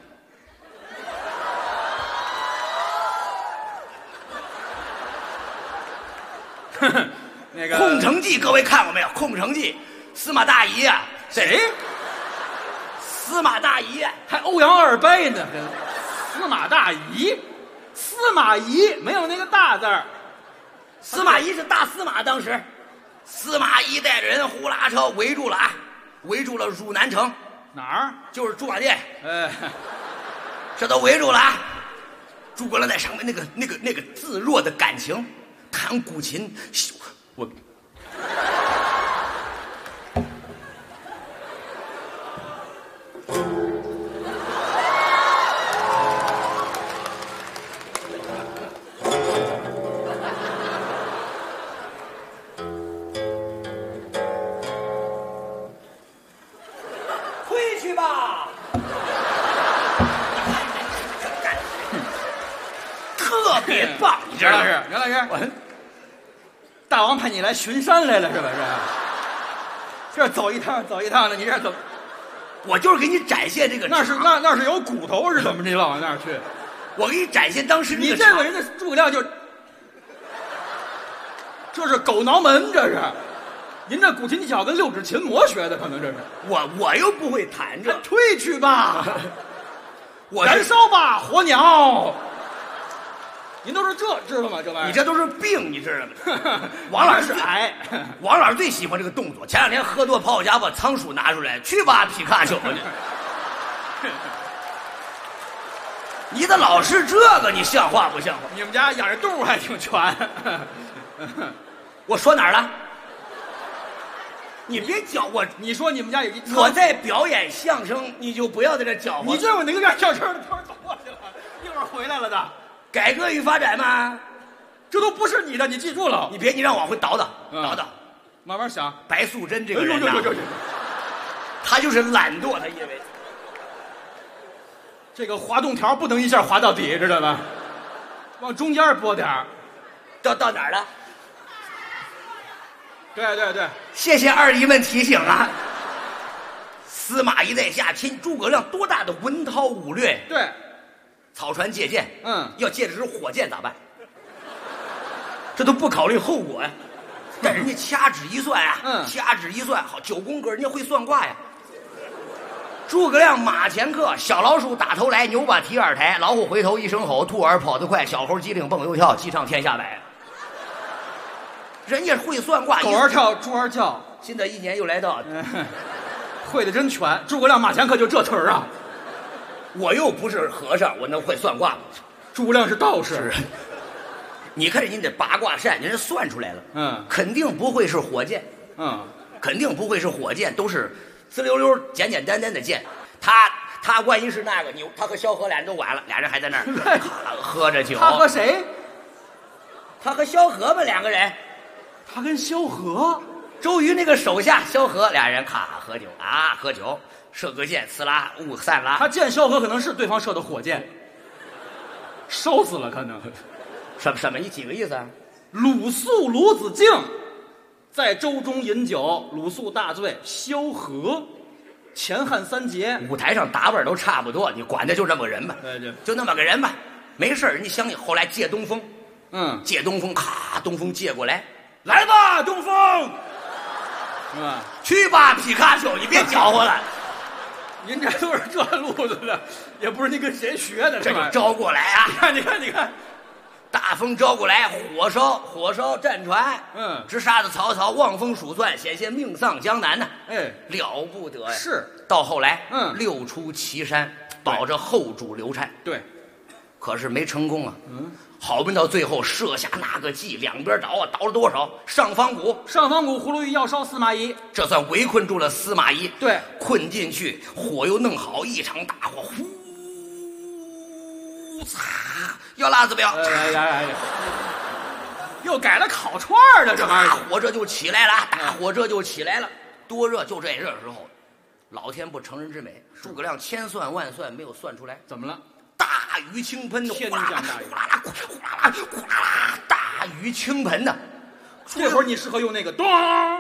那个《 空城计》，各位看过没有？《空城计》，司马大仪啊， 谁？ 司马大仪， 还欧阳二拜呢。司马大仪，司马懿没有那个大字儿。 司马懿是大司马，当时司马懿带着人呼啦超围住了啊。围住了汝南城， 哪儿？ 就是驻马店。 哎， 这都围住了啊！诸葛亮在上面那个自若的感情，弹古琴，我。回去吧。特别棒，你知道吗？ 袁老师，大王派你来巡山来了是吧？这走一趟的，你这走， 我就是给你展现这个。 那是有骨头是怎么？你老往那儿去？ 我给你展现当时你这个人的诸葛亮就是狗挠门，这是。您这古琴技巧跟六指琴魔学的，可能这是。 我又不会弹着， 退去吧。 我燃烧吧，火鸟。您都是这知道吗？这玩意儿， 你这都是病，你知道吗？王老师癌， 王老师最喜欢这个动作。前两天喝多跑我家把仓鼠拿出来，去吧皮卡丘去。你的老是这个，你像话不像话？ 你们家养的动物还挺全。 我说哪儿了？你别搅我！ 你说你们家有一， 我在表演相声，你就不要在这搅和。 你这我哪个点小车的头走过去了，一会儿回来了的。 改革与发展嘛， 这都不是你的，你记住了。 你让往回倒倒， 慢慢想。 白素贞这个人呐，他就是懒惰，他因为这个滑动条不能一下滑到底，知道吧？往中间拨点儿。 到哪儿了？ 对， 谢谢二姨们提醒啊。司马懿在下，听诸葛亮多大的文韬武略。 对。 草船借箭，要借的是火箭咋办？这都不考虑后果呀。但人家掐指一算呀，掐指一算，好9宫格，人家会算卦呀。诸葛亮马前客，小老鼠打头来，牛把蹄儿抬，老虎回头一声吼，兔儿跑得快，小猴机灵蹦又跳，鸡上天下摆。人家会算卦， 狗儿跳，猪儿叫。 新的一年又来到， 会的真全。诸葛亮马前客就这词儿啊。 我又不是和尚，我能会算卦吗？ 诸葛亮是道士。 你看人家这八卦扇，人家算出来了，肯定不会是火箭，肯定不会是火箭，都是滋溜溜、简简单单的箭。他万一是那个，他和萧何俩人都完了，俩人还在那儿喝着酒。 他和谁？ 他和萧何吧，两个人。 他跟萧何， 周瑜那个手下萧何，俩人喝酒啊，喝酒。射个箭，呲啦，雾散啦。 他见萧何可能是对方射的火箭，烧死了可能。 什么？你几个意思啊？ 鲁肃、鲁子敬在舟中饮酒，鲁肃大醉，萧何前汉3杰。 舞台上打扮都差不多，你管他就这么个人吧，就那么个人吧，没事人家相信。后来借东风，借东风，东风借过来，来吧，东风，去吧，皮卡丘，你别搅和了。 您这都是这路子的，也不是您跟谁学的， 这就招过来啊！ 你看， 大风招过来，火烧战船，直杀的曹操望风鼠窜，险些命丧江南呢。了不得呀！ 是到后来，6出祁山，保着后主刘禅。 对， 可是没成功啊。好不容易到最后设下那个计，两边倒了多少？上方谷， 葫芦峪要烧司马懿， 这算围困住了司马懿。 对， 困进去，火又弄好，一场大火，呼擦，要辣子不要？ 又改了烤串的这玩意儿， 大火这就起来了，大火这就起来了，多热就这热时候，老天不成人之美，诸葛亮千算万算没有算出来， 怎么了？ 大雨倾盆， 天降大雨， 呼啦啦，呼啦啦，呼啦啦，大雨倾盆呐！ 这会儿你适合用那个咚，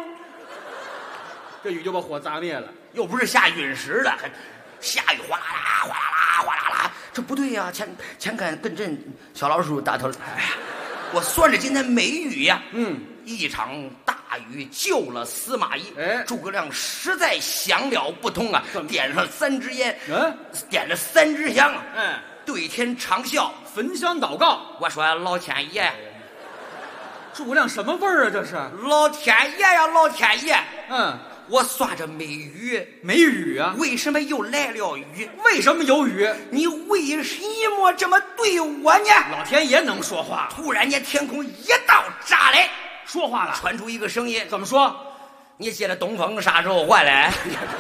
这雨就把火砸灭了。 又不是下陨石的，下雨哗啦啦，哗啦啦，哗啦啦，这不对呀！前赶跟阵小老鼠打头，哎呀，我算着今天没雨呀。一场大雨救了司马懿。诸葛亮实在想了不通啊，点上3支烟，点着3支香啊，对天长啸， 焚香祷告。 我说老天爷， 诸葛亮什么味儿啊？这是老天爷呀，老天爷！ 我刷着没雨， 没雨啊？ 为什么又来了雨？ 为什么有雨？ 你为什么这么对我呢？ 老天爷能说话。 突然间天空一道炸雷， 说话了， 传出一个声音， 怎么说？ 你写的东风啥时候坏来？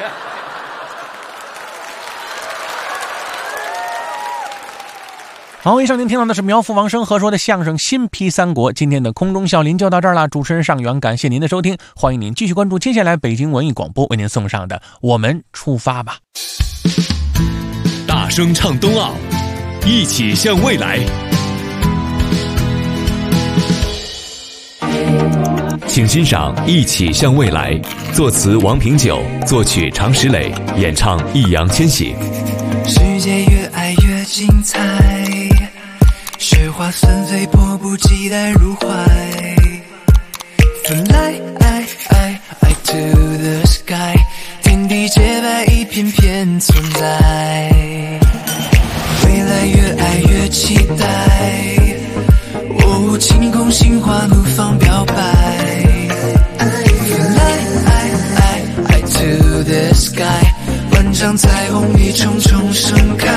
好，以上您听到的是苗阜王声和说的相声《新批三国》。今天的空中笑林就到这儿了，主持人尚元，感谢您的收听，欢迎您继续关注接下来北京文艺广播为您送上的《我们出发吧》。 大声唱冬奥，一起向未来。请欣赏《一起向未来》，作词王平久，作曲常石磊，演唱易烊千玺。 世界越爱越精彩，雪花纷飞，迫不及待入怀。Fly to the sky， 天地洁白，一片片存在。未来越爱越期待，哦，晴空心花怒放表白。Fly to the sky， 万丈彩虹一重重盛开。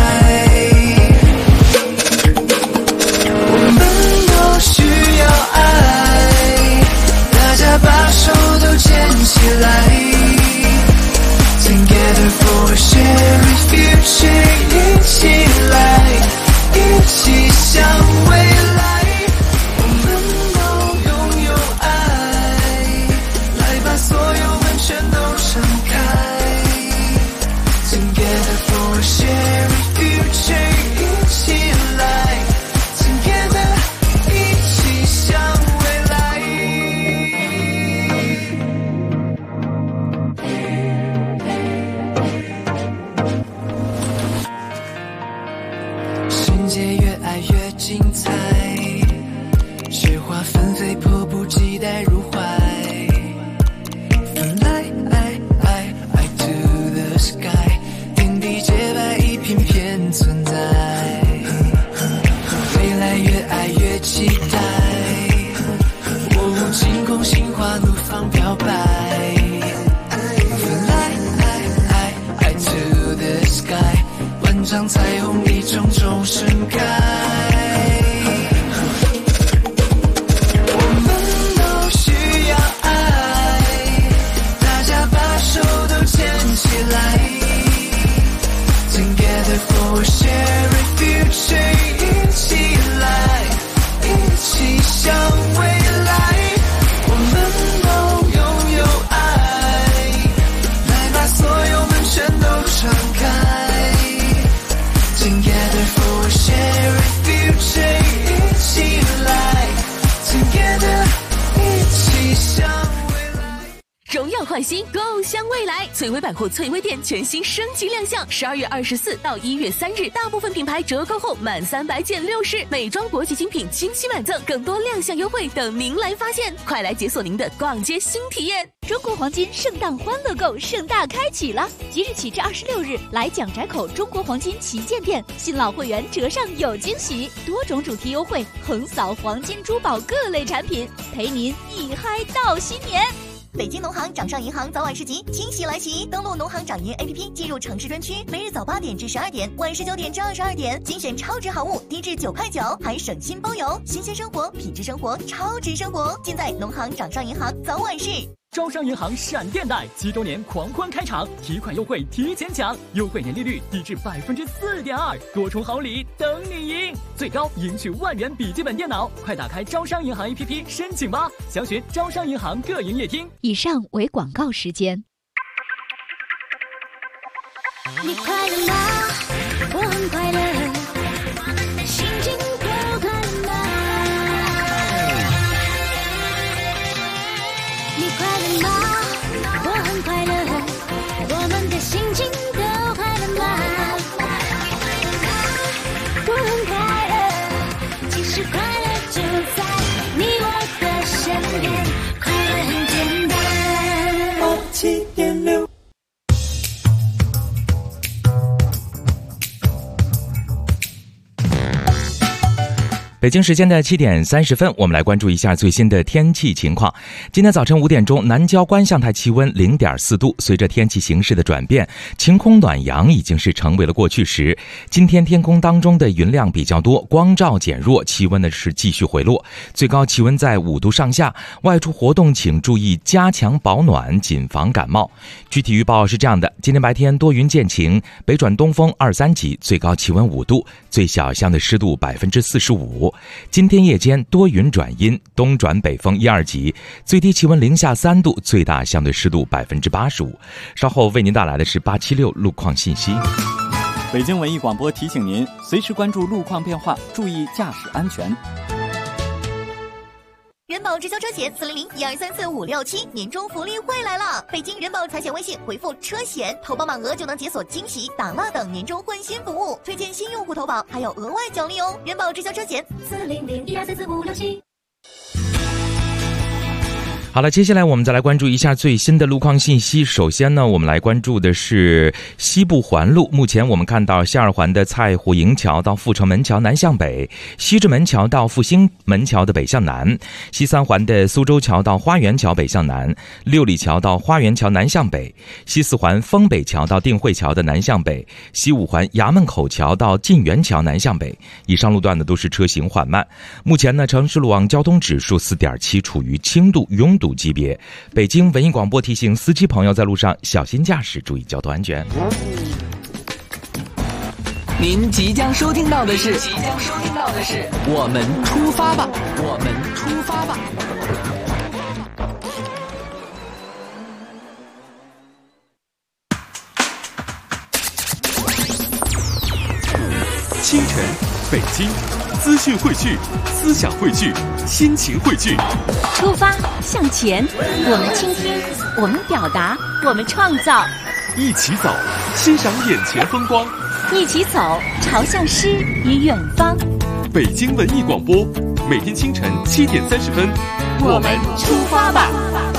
我们都需要爱，大家把手都牵起来。Together for a shared future， 一起来，一起向未来。我们都拥有爱，来把所有门全都敞开。Together for a shared future， 一起来 Together， 一起向未来。世界越爱越精彩，雪花纷飞，迫不及待入怀。Fly to the sky， 天地洁白，一片片存在。未来越爱越期待，哦，晴空心花怒放表白。Fly to the sky， 万丈彩虹一重重盛开。我们都需要爱，大家把手都牵起来。Together for a shared future， 一起来，一起向未来。我们都拥有爱，来把所有门全都敞开。Together for a shared future， 一起来 Together， 一起向未来。 荣耀焕新，共享未来！翠微百货翠微店全新升级亮相，12月24到1月3日，大部分品牌折扣后满300减60，美妆国际精品惊喜满赠，更多亮相优惠等您来发现！快来解锁您的逛街新体验！ 中国黄金圣诞欢乐购盛大开启了，即日起至26日，来蒋宅口中国黄金旗舰店，新老会员折上有惊喜，多种主题优惠，横扫黄金珠宝各类产品，陪您一嗨到新年。 北京农行掌上银行早晚市集惊喜来袭！登录农行掌银 APP， 进入城市专区，每日早8点至12点，晚19点至22点，精选超值好物，低至9块9，还省心包邮，新鲜生活，品质生活，超值生活，尽在农行掌上银行早晚市。 招商银行闪电贷7周年狂欢开场，提款优惠提前抢，优惠年利率低至4.2%，多重好礼等你赢，最高赢取万元笔记本电脑！快打开招商银行 APP 申请吧，详询招商银行各营业厅。 以上为广告时间。 你快乐吗？我很快乐，心情多快乐吗？你快乐吗？我很快乐，我们的心情都快乐吗？我很快乐，其实快乐就在你我的身边，快乐很简单。87.6 北京时间的7点30分，我们来关注一下最新的天气情况。今天早晨5点钟，南郊观象台气温0.4度。随着天气形势的转变，晴空暖阳已经是成为了过去时。今天天空当中的云量比较多，光照减弱，气温呢是继续回落，最高气温在5度上下。外出活动请注意加强保暖，谨防感冒。具体预报是这样的：今天白天多云见晴，北转东风2、3级，最高气温5度，最小相对湿度45%。今天夜间多云转阴，东转北风1、2级，最低气温0下3度，最大相对湿度85%。稍后为您带来的是876路况信息。 北京文艺广播提醒您，随时关注路况变化，注意驾驶安全。 人保直销车险400-1234-567年终福利会来了！北京人保财险微信回复车险，投保满额就能解锁惊喜、打蜡等年终换新服务，推荐新用户投保还有额外奖励哦！人保直销车险400-1234-567。 好了，接下来我们再来关注一下最新的路况信息。首先呢，我们来关注的是西部环路。目前我们看到西二环的蔡湖营桥到阜成门桥南向北，西直门桥到复兴门桥的北向南，西三环的苏州桥到花园桥北向南，六里桥到花园桥南向北，西四环丰北桥到定慧桥的南向北，西五环衙门口桥到晋源桥南向北。以上路段呢都是车行缓慢。目前呢，城市路网交通指数4.7，处于轻度拥堵级别。北京文艺广播提醒司机朋友在路上小心驾驶，注意交通安全。 您即将收听到的是我们出发吧，我们出发吧。 清晨，北京，资讯汇聚，思想汇聚，心情汇聚。 出发向前，我们倾听，我们表达，我们创造。 一起走，欣赏眼前风光。 一起走，朝向诗与远方。 北京文艺广播，每天清晨7点30分， 我们出发吧。